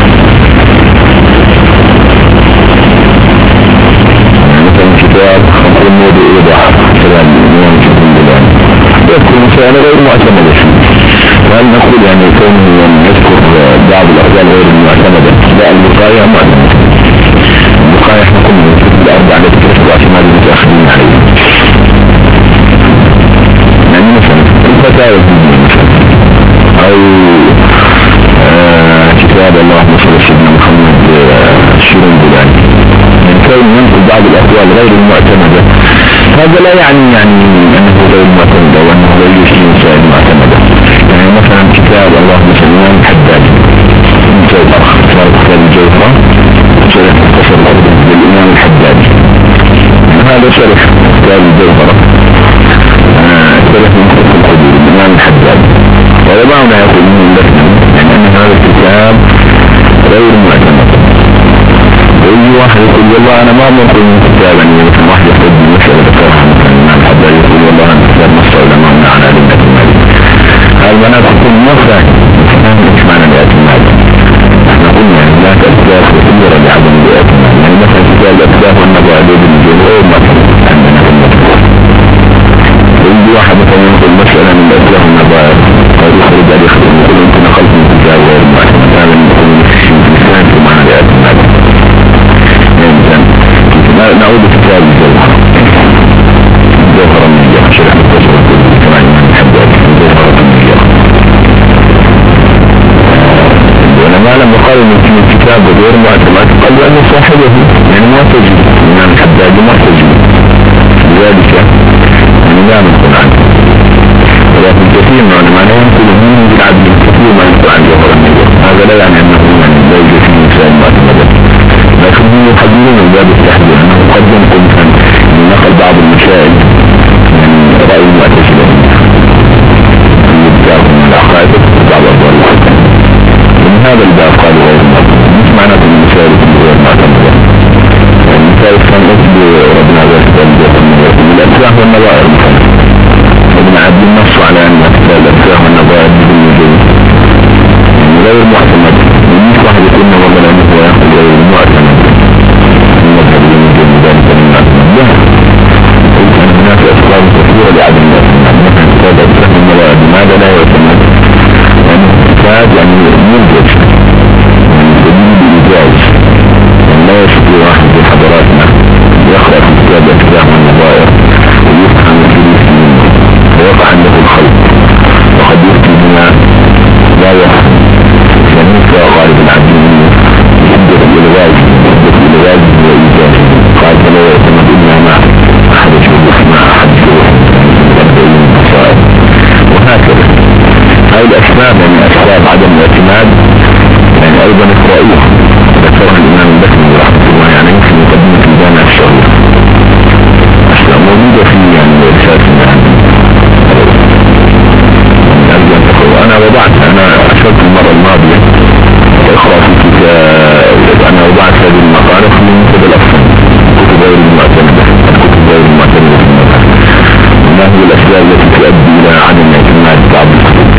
كتاب خمس الموضوع إيضاح كلام الإمام ابن بلال يذكر مثال غير معتمدة، وهل نقول يعني كونه يذكر بعض الأقوال غير المعتمدة؟ لا، البقايا معتمدة. البقايا احنا كنا نكتب الأربعة التي تذكر اعتماد المتأخرين عليها، يعني مثلا الفتاوى أو كتاب اللهم صل على سيدنا محمد الشيرين بلال، من كون ينقل بعض الأقوال غير المعتمدة، هذا لا يعني أنه غير معتمدة وأنه لا يوجد مسائل معتمدة. يعني مثلا كتاب اللهم صل على الحداد الجوهرة، كتاب الجوهرة شرح مختصر الأرض للإمام الحداد، هذا شرح كتاب الجوهرة شرح مختصر الأرض للإمام الحداد، وبعضنا يقول من لسنا يعني أن هذا الكتاب غير معتمد. ويجي واحد يقول والله أنا ما ممكن من كتاب، يعني مثل واحد يقول بمسألة ذكرها مثلا الإمام الحداد يقول والله أنا كتاب نص علماء على الاعتماد، هذا المناط تكون مفرح مش معنى الاعتماد. احنا قلنا يعني لا تأسلاف كثيرة لعدم الاعتماد، يعني مثلا كتاب الأسلاف والنبوة لابن الجمهور مثلا عندنا في المطلوب، ويجي واحد مثلا يقول مسألة من الأسلاف والنبوة قد يخرج عليه خطر يقول انت نقلت من كتاب غير معتمد، هذا يقول الإنسان في معنى الاعتماد. نعود لكتاب الجوهرة من الجوهرة شرح مختصر كما يحدد الجوهرة من الجوهرة، ولما لم يقال من الكتاب غير معتمد قال أنه صاحبه يعني معتزل، الإمام الحداد معتزل، لذلك يعني لا نقول عنه. ولكن كثير من العلماء لا ينقلون من بالعدل كثير ما ينقل عن جوهرة من الجوهرة، هذا لا يعني أنه لا يوجد فيه مسائل معتمدة، لكنهم يحددون من باب التحديد أنه قد ينقل مثلا من نقل بعض المسائل من رأي المعتزلة من العقائد بعض أقوال الحكم. ومن هذا الباب قالوا غير معتمد، مش معناته المسائل غير معتمدة. المسائل كان أسل ربنا ذلك من الأسلاح والنظائر مثلا، وابن عبد النص على أن الأسلاح والنظائر غير معتمد، ومش واحد يقول والله لأنه هو يأخذ غير معتمد المذهب يمكن ذلك من معتمد. لا، قلت أن هناك أسباب كثيرة لعدم الاعتماد، مثلا كتاب الأسلاح والنظائر لماذا لا يعتمد؟ لأنه كتاب يعني يوجد من دليل الإجاز، يعني لا يستطيع واحد في حضراتنا يقرأ في كتاب الأسلاح والنظائر ويفهم الجليس منه ويقع عنده الخلق، وقد يفتي بما لا يفهم، فنسى غالب العبدين يحدث بالغاز وإيجاز، قال فلا يعتمد إلا مع أحد الشروح مع أحد الشروح والبعين المصائب. وهكذا هاي الأسباب يعني أسباب عدم الاعتماد يعني أيضا إقرائية ذكرها الإمام البكري رحمه الله، يعني يمكن مقدمة الجامع الشهير أسباب موجودة في يعني الأساس أنا وضعت، أنا أشرت المرة الماضية اقرأ في كتاب، أنا وضعت هذه المقالة في منتدى الأفضل كتب غير المعتمدة، الكتب غير المعتمدة في المقالة، وما هي الأسباب التي تؤدي إلى عدم اعتماد بعض الكتب.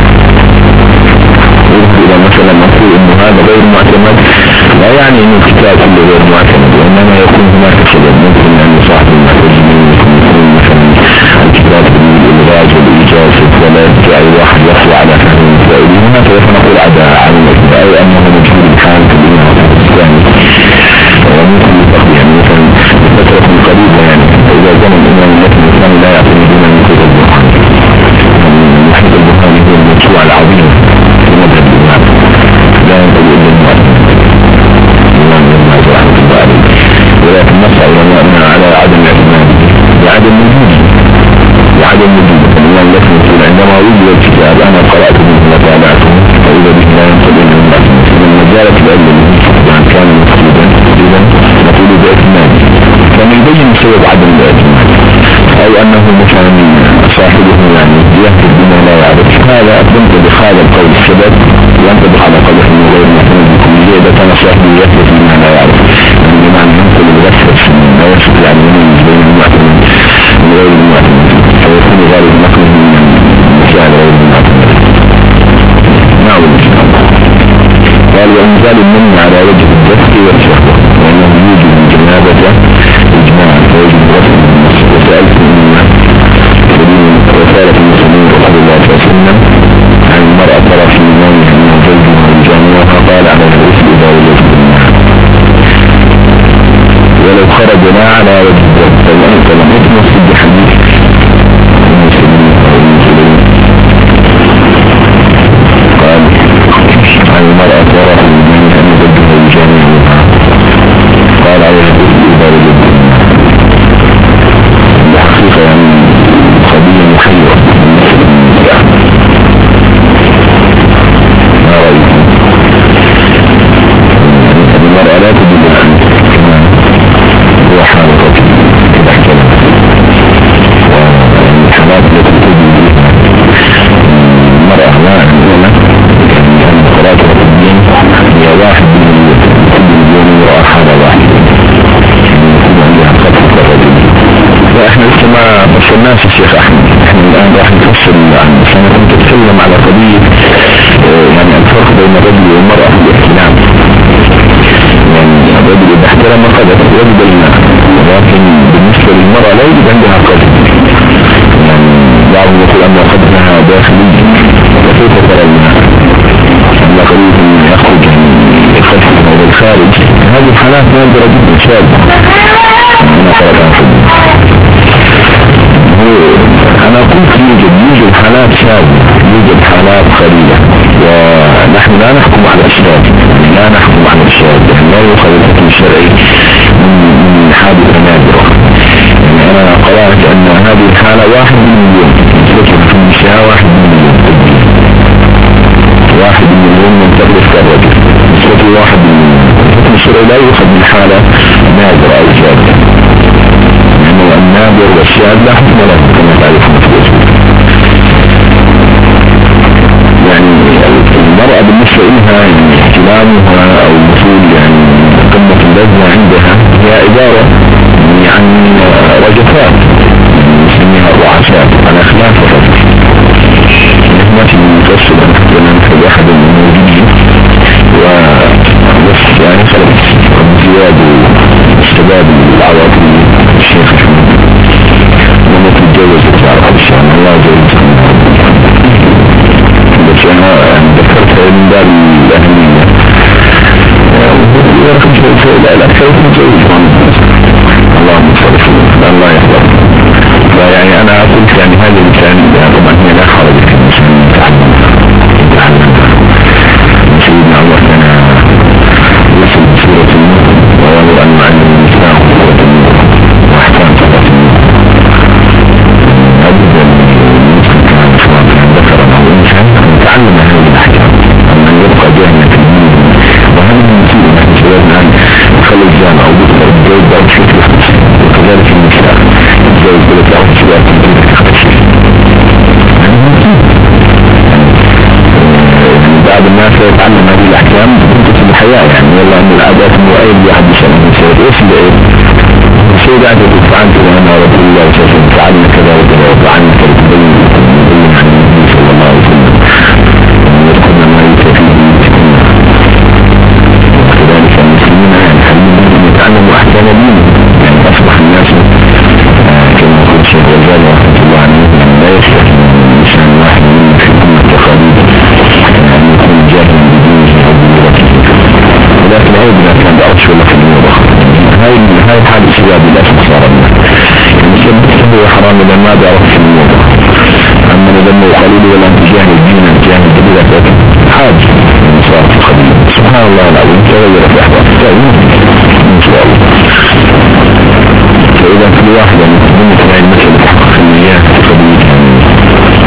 إذا مثلا نقول إنه هذا غير معتمد لا يعني إنه الكتاب كله غير معتمد، وإنما يكون هناك سبب، ممكن أن صاحب المعتزلين يكون مثلا الكتاب بالإلغاز والإيجاز ولا يستطيع واحد يخلو على فهم المسائل، هناك فنقول على الاعتبار أي أنه مجهول الحال في الإمام الثاني، وممكن يتقضي يعني مثلا بفترة قريبة يعني إذا زمن الإمام الثاني لا يعتمدون من كتب البرهاني، محمد البرهاني هو الموسوعة العظيمة في مذهب الإمام، لا ينقل إلا المعتمد الإمام الناس رحمة الله عليه، ولكن نص علماءنا على عدم الاعتماد لعدم وجود مثلا لكم عندما وجد الكتاب أنا قرأت منه وتابعته فإذا به لا ينتبه من مجالة العلم يعني كان مفيدا إذا نقول باعتماد كان يبين سبب عدم الاعتماد أو أنه مثلا صاحبه يعني يهتد بما لا يعرف هذا ينطبق هذا القول السبب ينطبق على قوله من غير معتمد بكلية إذا كان صاحبه يهتد بما لا يعرف يعني بمعنى ينقل الغفر لا يستطيع يعني يميز بين المعتمد من غير المعتمد فيكون غالب نقله من مسائل غير المعتمد. نعم قال وإنزال المن على وجه الدفع والشهوة وأنه يوجد الجنابة إجماعا فيجب رفع النص وسألت مما رسالة المسلمين رسول الله صلى الله عليه وسلم عن المرأة ترى في نومها من زوجها وجامعها قال على الرسل إذا وجدت الماء ولو خرج لا على وجه الدفع فلم يتنص بحديث المسلمين قال عن المرأة ترى في نومها من زوجها وجامعها قال على الرسل إذا وجدت الماء بحقيقة يعني قضية محيرة ما رأيكم؟ المرأة لا تجد الآن كما هو حال الرجل كده احتلم والحالات التي تجد المرأة لا أولا يعني قرات الدين هي واحد من كل مليون امرأة حالة واحدة يكون عندها قطع الرجل فاحنا لسه ما فصلناش الشيخ احمد احنا الان راح نفصل عن سنة كنت اتكلم على قضية يعني الفرق بين الرجل والمرأة في الاحتلام يعني الرجل اذا احترم قدر يجب الماء ولكن بالنسبة للمرأة لا يجب عندها قدر يعني بعض يقول ان قدرها داخلي وكيف ترى الماء اما قضية ان يخرج من الفتح او الخارج هذه الحالات نادرة جدا شابة انا قرأتها في أنا قلت يوجد حالات شاذة يوجد حالات قليلة ونحن لا نحكم على الشاذ لا نحكم على الشاذ لا يؤخذ الحكم الشرعي من حادثة نادرة يعني أنا قرأت أن هذه الحالة 1 من مليون نسبتها في النساء 1 من مليون 1 من مليون من تغلف كالرجل نسبته 1 من مليون الحكم الشرعي لا يؤخذ من حالة نادرة أو شاذة لأنه النادر والشاذ لا حكم له كما تعرفون يعني المرأة بالنسبة إلها يعني احتلامها أو الوصول يعني قمة اللذة عندها هي عبارة عن رجفات نسميها الرعشات على خلاف الرجل نحن نفصل عن أحد الموجودين وبس يعني خلص زياد واستباب العواطف الشيخ لما تتجوز تعرف الشام الله جل بس انا ذكرت من باب الاهمية ورقم شيء لا اكثر متجوز اللهم صل الله يحفظ فيعني انا قلت يعني هذا الانسان طبعا هي لا حرج في الانسان يتعلم سيدنا عمر كان يصل بسورة النور ويامر ان يعلم النساء سورة النور واحكام سورة النور أبدا المسلم كان سواء كان ذكرا أو إنسان يتعلم هذه الأحكام أما يبقى جاهلا في الدين وهذا المسؤول نحن شبابنا أن نخلي الجامعة أو بكرة الجوز أو شيء يختص وكذلك النساء الجوز بلد أو شباب كثيرة تختص بعض الناس يتعلم هذه الأحكام في الحياة يعني والله أن العادات المؤيد يحدث عن الإنسان إيش سيدات وفعلت وانا رسول الله صلى الله عليه وسلم فعلنا كذا وكذا وفعلنا كذا تبين عن النبي صلى الله عليه وسلم ويذكرنا ما يتفيه ويتكلم وكذلك المسلمين يعني حلمين أن يتعلموا أحسن دين يعني أصبح الناس كما يقول الشيخ غزالي رحمة الله عليه يعني لا يستحي الإنسان واحد منهم في أمة التقاليد أن يكون جاهلا بدينه أو بلغته ولكن عودنا كان بأرش ولا في الموضوع هاي حادث شباب للأسف صار يعني سببته هو حرام إذا ما بيعرف في الموضوع أما نظمه قليل ولا انتجاه الدين انتجاه الدين حاج صار في قليل سبحان الله العظيم تغير في أحوال إن شاء الله فإذا كل واحد يعني تظن في المسألة تحقق المياه في قضية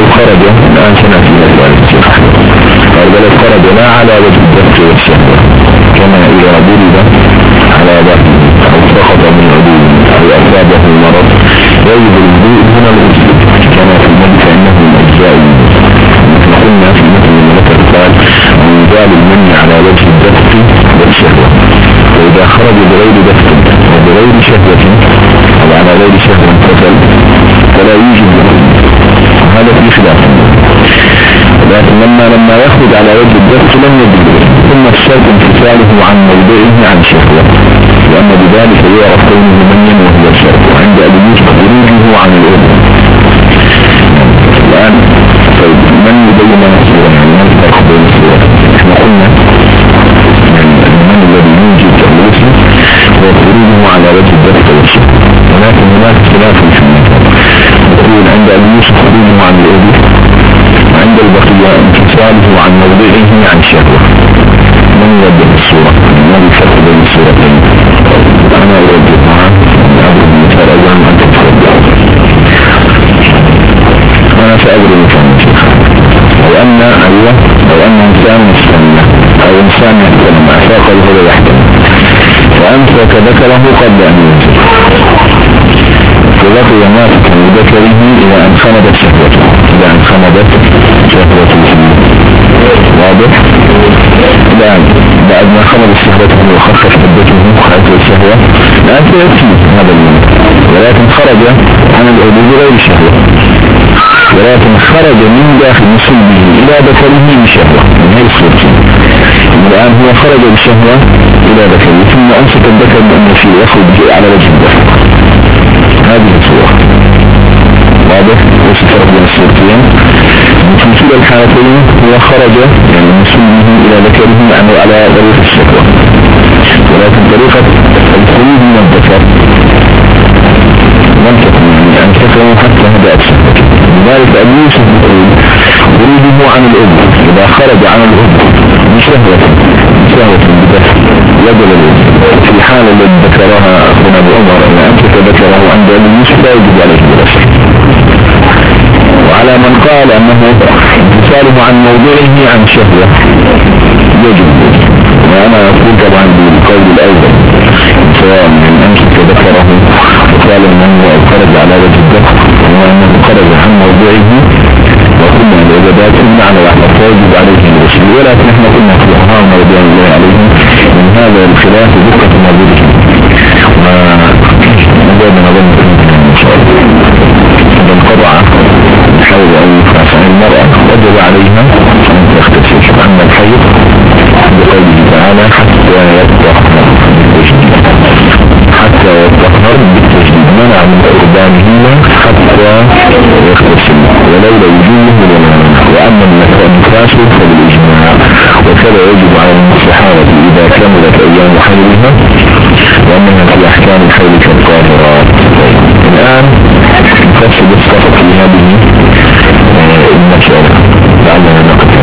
لو خرج الآن سنأتي ذلك قال ولو خرج لا على وجه الدفع والشهوة كما إذا ضرب على ظهره أو سقط من عدوه أو أصابه مرض يجب الوضوء هنا الغسل كما في المد فإنه من أجزاء مثل قلنا في مثل الملكة قال ومجال المني على وجه الدفع والشهوة وإذا خرج بغير دفع وبغير شهوة أو على غير شهوة فصل فلا يوجد هذا في خلاف لكن لما يخرج على وجه الدفع لم يجد ثم الشرط انفصاله عن موضعه عن شهوة لأن بذلك يعرف كونه منيا وهو الشرط وعند أبي يوسف خروجه عن الأرض الآن من يبين نصيرا يعني من الفرق بين الصورة احنا قلنا من الذي يوجد الوسط هو خروجه على وجه الدفع والشهوة ولكن هناك خلاف في المثال يقول عند أبي يوسف خروجه عن الأرض وعند البقية انفصاله عن موضعه عن الشهوة من يوجد الصورة من الفرق بين الصورتين أنا أوجد معه أبو المثال أولا أن تتفضل أنا سأقول المثال لو أن إنسان مستنى أو إنسان يحتلم أفاق وهو يحتلم فأمسك ذكره قبل أن ينزل فلقي ماسكا بذكره إلى أن خمدت شهوته واضح الآن بعد ما خمدت شهوته وخفف مدته خلت الشهوة الآن سيأتي هذا المنع ولكن خرج عن العدو غير شهوة ولكن خرج من داخل مصيبه إلى ذكره بشهوة من هذه الصورة الآن هو خرج بشهوة إلى ذكره ثم أمسك الذكر بأنه فيه يخرج على وجه الذكر هذه الصورة واضح وستفرق بين الصورتين في كلا الحالتين هو خرج يعني مصيبه إلى ذكره يعني على طريق الشهوة ولكن طريقة الخروج من الذكر لم تكن يعني أمسكه حتى هدأت شهوته لذلك أبي يوسف يقول خروجه عن الأب إذا خرج عن الأب بشهوة بدفع يجب في الحالة التي ذكرها أخونا أبو عمر أن أمسك ذكره عند أبي يوسف لا يجب عليه بدفع وعلى من قال أنه انفصاله عن موضعه عن شهوة يجب وأنا أقول طبعا بالقول الأول سواء من أمسك ذكره وقال أنه خرج على وجه الدفع وأنه خرج عن موضعه وكل العبادات معنى واحد فيجب عليه الرسل ولكن احنا قلنا في الحرام رضوان الله عليهم من هذا الخلاف دقة موجودة ومجال نظام إن شاء الله إذا انقطع حول أن يفعل عن المرأة وجب عليها أن تختفي عن الحيض بقوله تعالى حتى يتطهر بالتجديد منع من قربانهن حتى يختفي ولولا وجوده وأما النفاس فبالإجماع وكذا يجب على الصحابة إذا كملت أيام حيضها وأنها في أحكام الحيض كالطاهرات الآن نفسد الصفة في هذه المسألة لعلنا نقف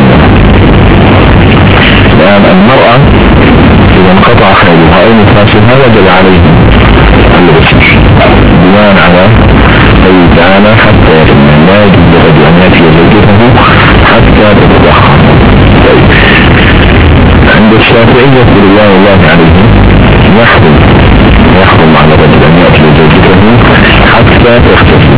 الآن المرأة إذا انقطع حيضها أو نفاسها وجب عليه الغسل بناء على قوله تعالى حتى يتم لا يجب لرجل أن يأتي زوجته حتى تتطهر عند الشافعية رضوان الله عليهم يحرم على الرجل أن يأتي زوجته حتى تختفي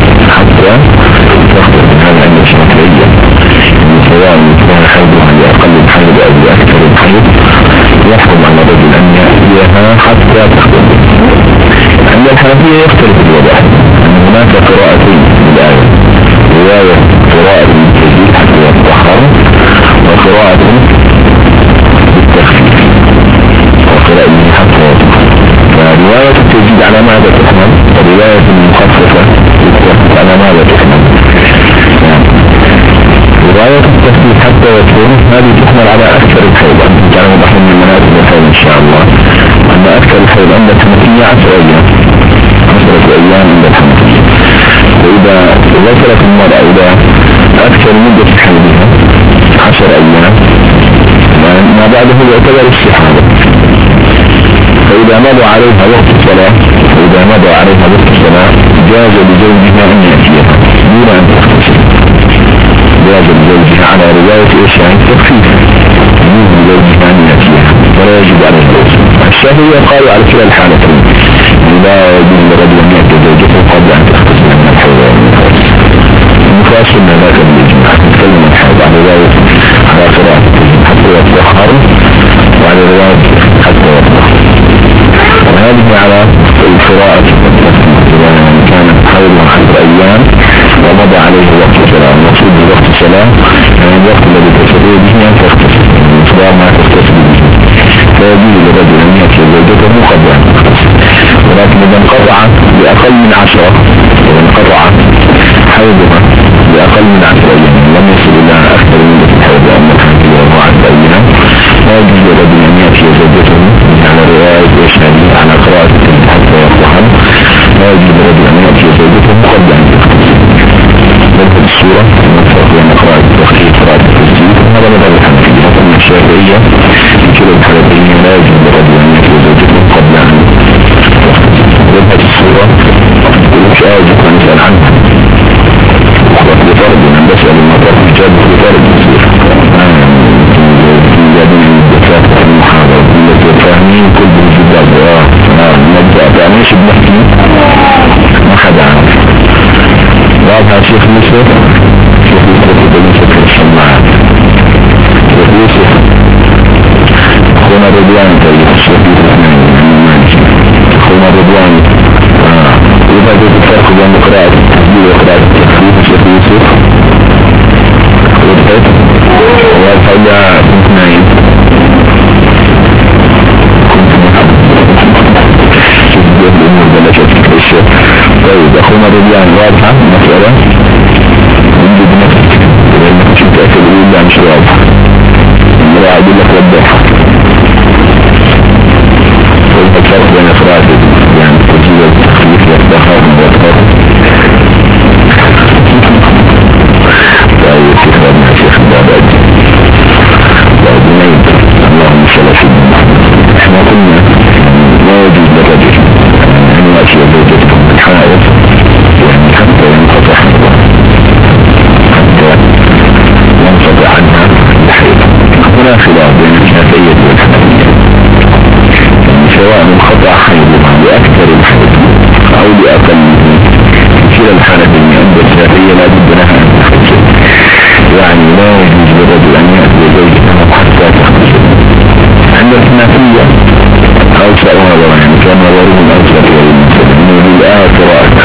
هذا عند الشافعية سواء كان حيضها لأقل الحيض أو لأكثر الحيض يحرم على الرجل أن يأتيها حتى تختفي عند الحنفية يختلف الوضع أن هناك قراءتين بالآية رواية قراءة بالتجديد حتى يتطهر وقراءة بالتخفيف وقراءة حتى يتطهر فرواية التجديد على ماذا تحمل ورواية المخففة على ماذا تحمل رواية التخفيف حتى يتطهر هذه تحمل على أكثر الحيض أنت تعلم بحث من مناسب الحيض إن شاء الله أن أكثر الحيض عند الحنفية 10 أيام عند الحنفية وإذا وصلت المرأة إلى أكثر مدة حيضها 10 أيام ما بعده يعتبر استحاضة فإذا مضى عليها وقت الصلاة جاز لزوجها أن يأتيها دون أن تغتسل جاز لزوجها على رواية إيش يعني التخفيف يجوز لزوجها أن يأتيها ولا يجب على الزوج. الشافعية قالوا على كلا الحالتين لا يجوز لرجل أن يأتي زوجته قبل أن تغتسل من الحيض والنفاس. النفاس من ذاك الإجماع نتكلم الحيض على رواية على قراءة حتى يتطهر وعلى رواية حتى يتطهر، وهذه على القراءة كان حيضا 10 أيام ومضى عليه وقت الصلاة. المقصود بوقت الصلاة يعني الوقت الذي تستطيع به أن تغتسل مقدار ما تغتسل به، لا يجوز للرجل أن يأتي زوجته قبل أن تغتسل. ولكن إذا انقطع بأقل من 10 إذا انقطع حيضها بأقل من 10 أيام لم يصل إلى أكثر من الحيض أو الحنفية وهو 10 أيام لا يجوز للرجل أن يأتي زوجته على رواية إشهادي على قراءة حتى يطهر، لا يجوز للرجل أن يأتي زوجته قبل أن تغتسل. نبدأ الصورة نفرق بين قراءة التخفيف وقراءة التسجيل. هذا مذهب الحنفية، لكن الشافعية في كلا الحالتين لا يجوز للرجل أن يأتي زوجته قبل أن تغتسل. نبدأ الصورة مش آجب ونسأل عنها وقت بفرد من بسأل المطر جاب بفرد يصير جابين الدفاق في المحاضرة التي فاهمين كل بوجود الدعاء نبدأ بعنيش بنحكي ما حدا عارف بعضها شيخ يوسف في السماعات شيخ يوسف أخونا رضوان طيب الشيخ يوسف أخونا رضوان إذا جد الفرق بين قراءة التسجيل وقراءة التخفيف الشيخ يوسف وضحت والفجأة كنت نايم شديد الأمور بلشت في الشيخ. طيب أخونا رضوان واضحة مسألة نجد نفسك إذا ما كنت متأكد إلا مش واضحة المرأة أقول لك وضحها. طيب الفرق بين قراءة يعني التسجيل والتخفيف والتخفيف والتخفيف. طيب كتاب مع شيخ البابد وابنين اللهم صل سيدنا احنا قلنا لا يجوز للرجل ان يأتي زوجته من حائض يعني حتى ينقطع عنها الحيض. هنا خلاف بين الشافعية والحنفية سواء انقطع حيضها لأكثر الحيض أو لأقل كلا الحالتين عند الشافعية لا بد لها أن تغتسل، يعني لا يجوز للرجل أن يأتي زوجته حتى تغتسل. عند الحنفية أوسع هذا يعني كما ورد الأوسع في المسلمين بالآية قراءة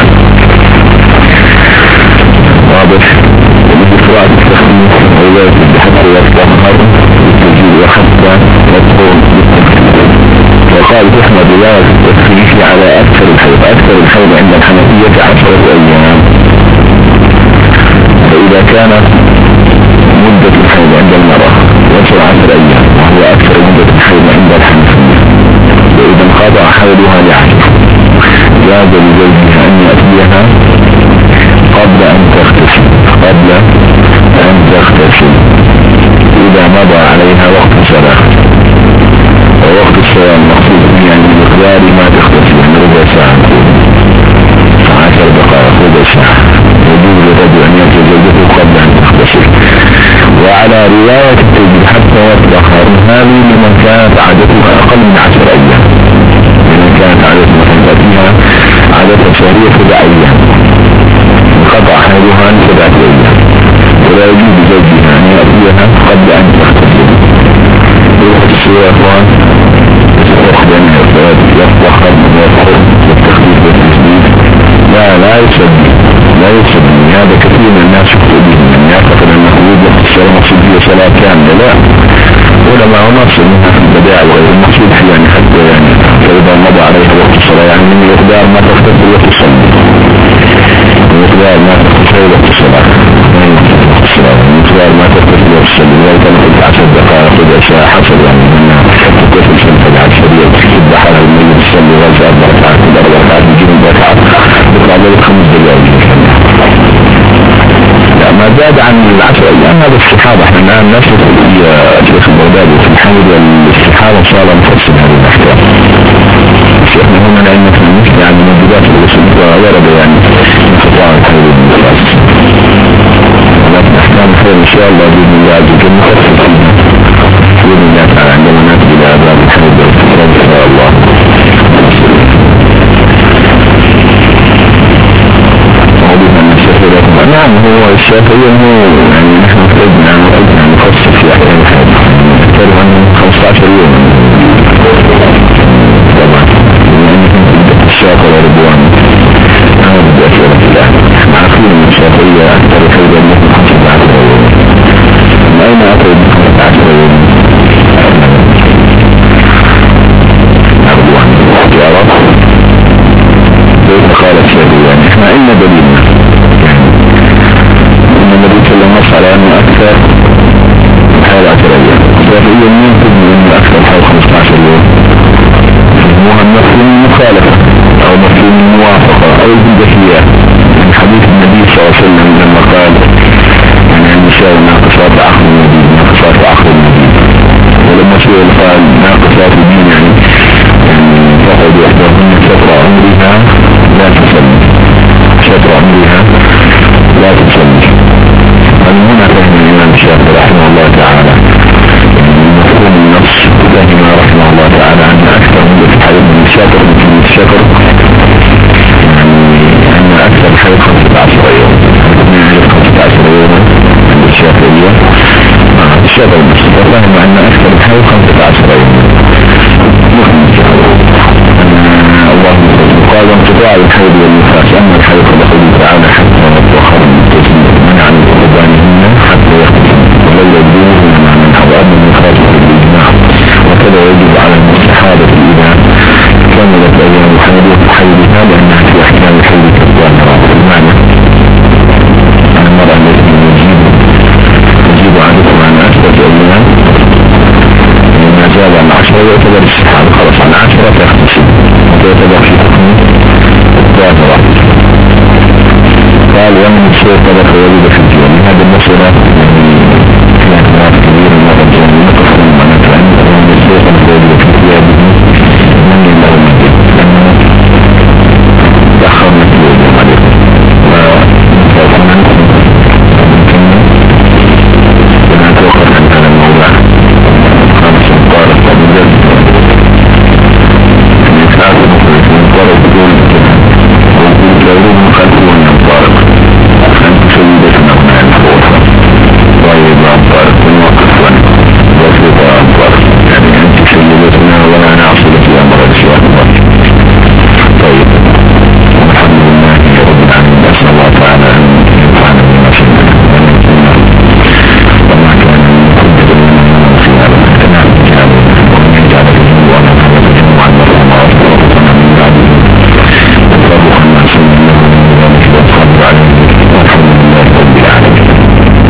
واضح ومثل قراءة التخفيف وذلك حتى يتطهر بالتسجيل وحتى يطهر بالتخفيف. وقال تحمد رواية التخفيف على أكثر الحيض. أكثر الحيض عند الحنفية 10 أيام، فإذا كان مدة الحيض عند المرأة وصل 10 أيام وهو أكثر مدة الحيض عند الحنفية، وإذا انقضى حيضها ل10 جاز لزوجها أن يأتيها قبل أن تغتسل إذا مضى عليها وقت الصلاة. ووقت الصلاة المقصود يعني بمقدار ما تغتسل من ربع ساعة 10 دقائق ربع ساعة يجوز للرجل أن يأتي زوجته قبل أن تغتسل. وعلى رواية التجد حتى يتطهر هذه لمن كانت عادتها أقل من 10 أيام، لمن كانت عادتها تأتيها عادة شهرية 7 أيام انقطع حيضها عن 7 أيام، ولا يجوز لزوجها أن يأتيها قبل أن تغتسل. وقت الصلاة أخوان يستخدم الأسباب يتطهر من يطهر والتخفيف والتسديد لا يسدد هذا كثير من الناس يقولون من يعتقد أنه وقت الصلاة مقصود هي صلاة كاملة. لا، علماء نفسه منها في البداية وغير المقصود يعني حتى يعني فإذا مضى عليها وقت الصلاة يعني من مقدار ما تغتسل وتصلي، مقدار ما تغتسل وقت الصلاة مقدار ما تغتسل وتصلي وإذا قلت 10 دقائق ربع ساعة حصل يعني منها تغتسل شمسة عشرية تسبح على الميت تصلي غزة 4 ركعات 4 ركعات بجيب ركعات بطلع ذلك 5 دقائق. ما زاد عن 10 أيام هذا الصحابة. احنا الآن نشوف في شيخ البغدادي في الحمد والصحابة إن شاء الله نفصل هذه الأحكام. شيخنا هنا لأنه في المثل يعني موجودات الرسول ورد يعني انقطاع الحيض والنفاس، ولكن أحكام الخير إن هو الشافعي يعني نحن نخصص في أحيان الحيض أكثر عن 15 يوم طبعا لأن الشافعي ورضوان أنا بدي أسألك الله عارفين أن الشافعية أكثر الحيض من 15 يوم من أين أقول 15 يوم رضوان يا رب كيف قال الشافعي يعني احنا أين دليلنا ان النبي صلى الله عليه وسلم على انه اكثر حال 10 ايام الشافعية يمكن انه اكثر حال 15 يوم مهم مفهوم المخالفة او مفهوم الموافقة او البدهية من حديث النبي صلى الله عليه وسلم لما قال يعني النساء ناقصات عقل النبي ناقصات عقل النبي ولما سئل قال ناقصات الدين يعني فقد يحضرهن شطر عمرها لا تسلم شطر عمرها لا تسلم هنا فهم الإمام الشافعي رحمه الله تعالى مفهوم النص فهم رحمه الله تعالى أن أكثر من الحيض من الشاكر من الشكر أن أكثر الحيض 15 يوم من الحيض 15 يوما عند الشافعية الشافعي المصطفى فهم أن أكثر الحيض 15 يوما اللهم قال انقطاع الحيض والنفاس أما الحيض فلقوله تعالى حتى وطهر المتزمين منع من قربانهن حتى يختفن ولولا يجوزهن مع من حضر من خارج الإجماع وكذا يجب على المستحاضة إذا كملت أيام حيضها لأنها في أحكام الحيض كالظاهرة بمعنى عن المرأة التي يجيب عليكم عن أثبت أيام ما زال عن 10 يعتبر السحاب خلص عن 10 تختفن ويعتبر في حكم الظاهرة قال ومن الشيء طبق وجد في الجنة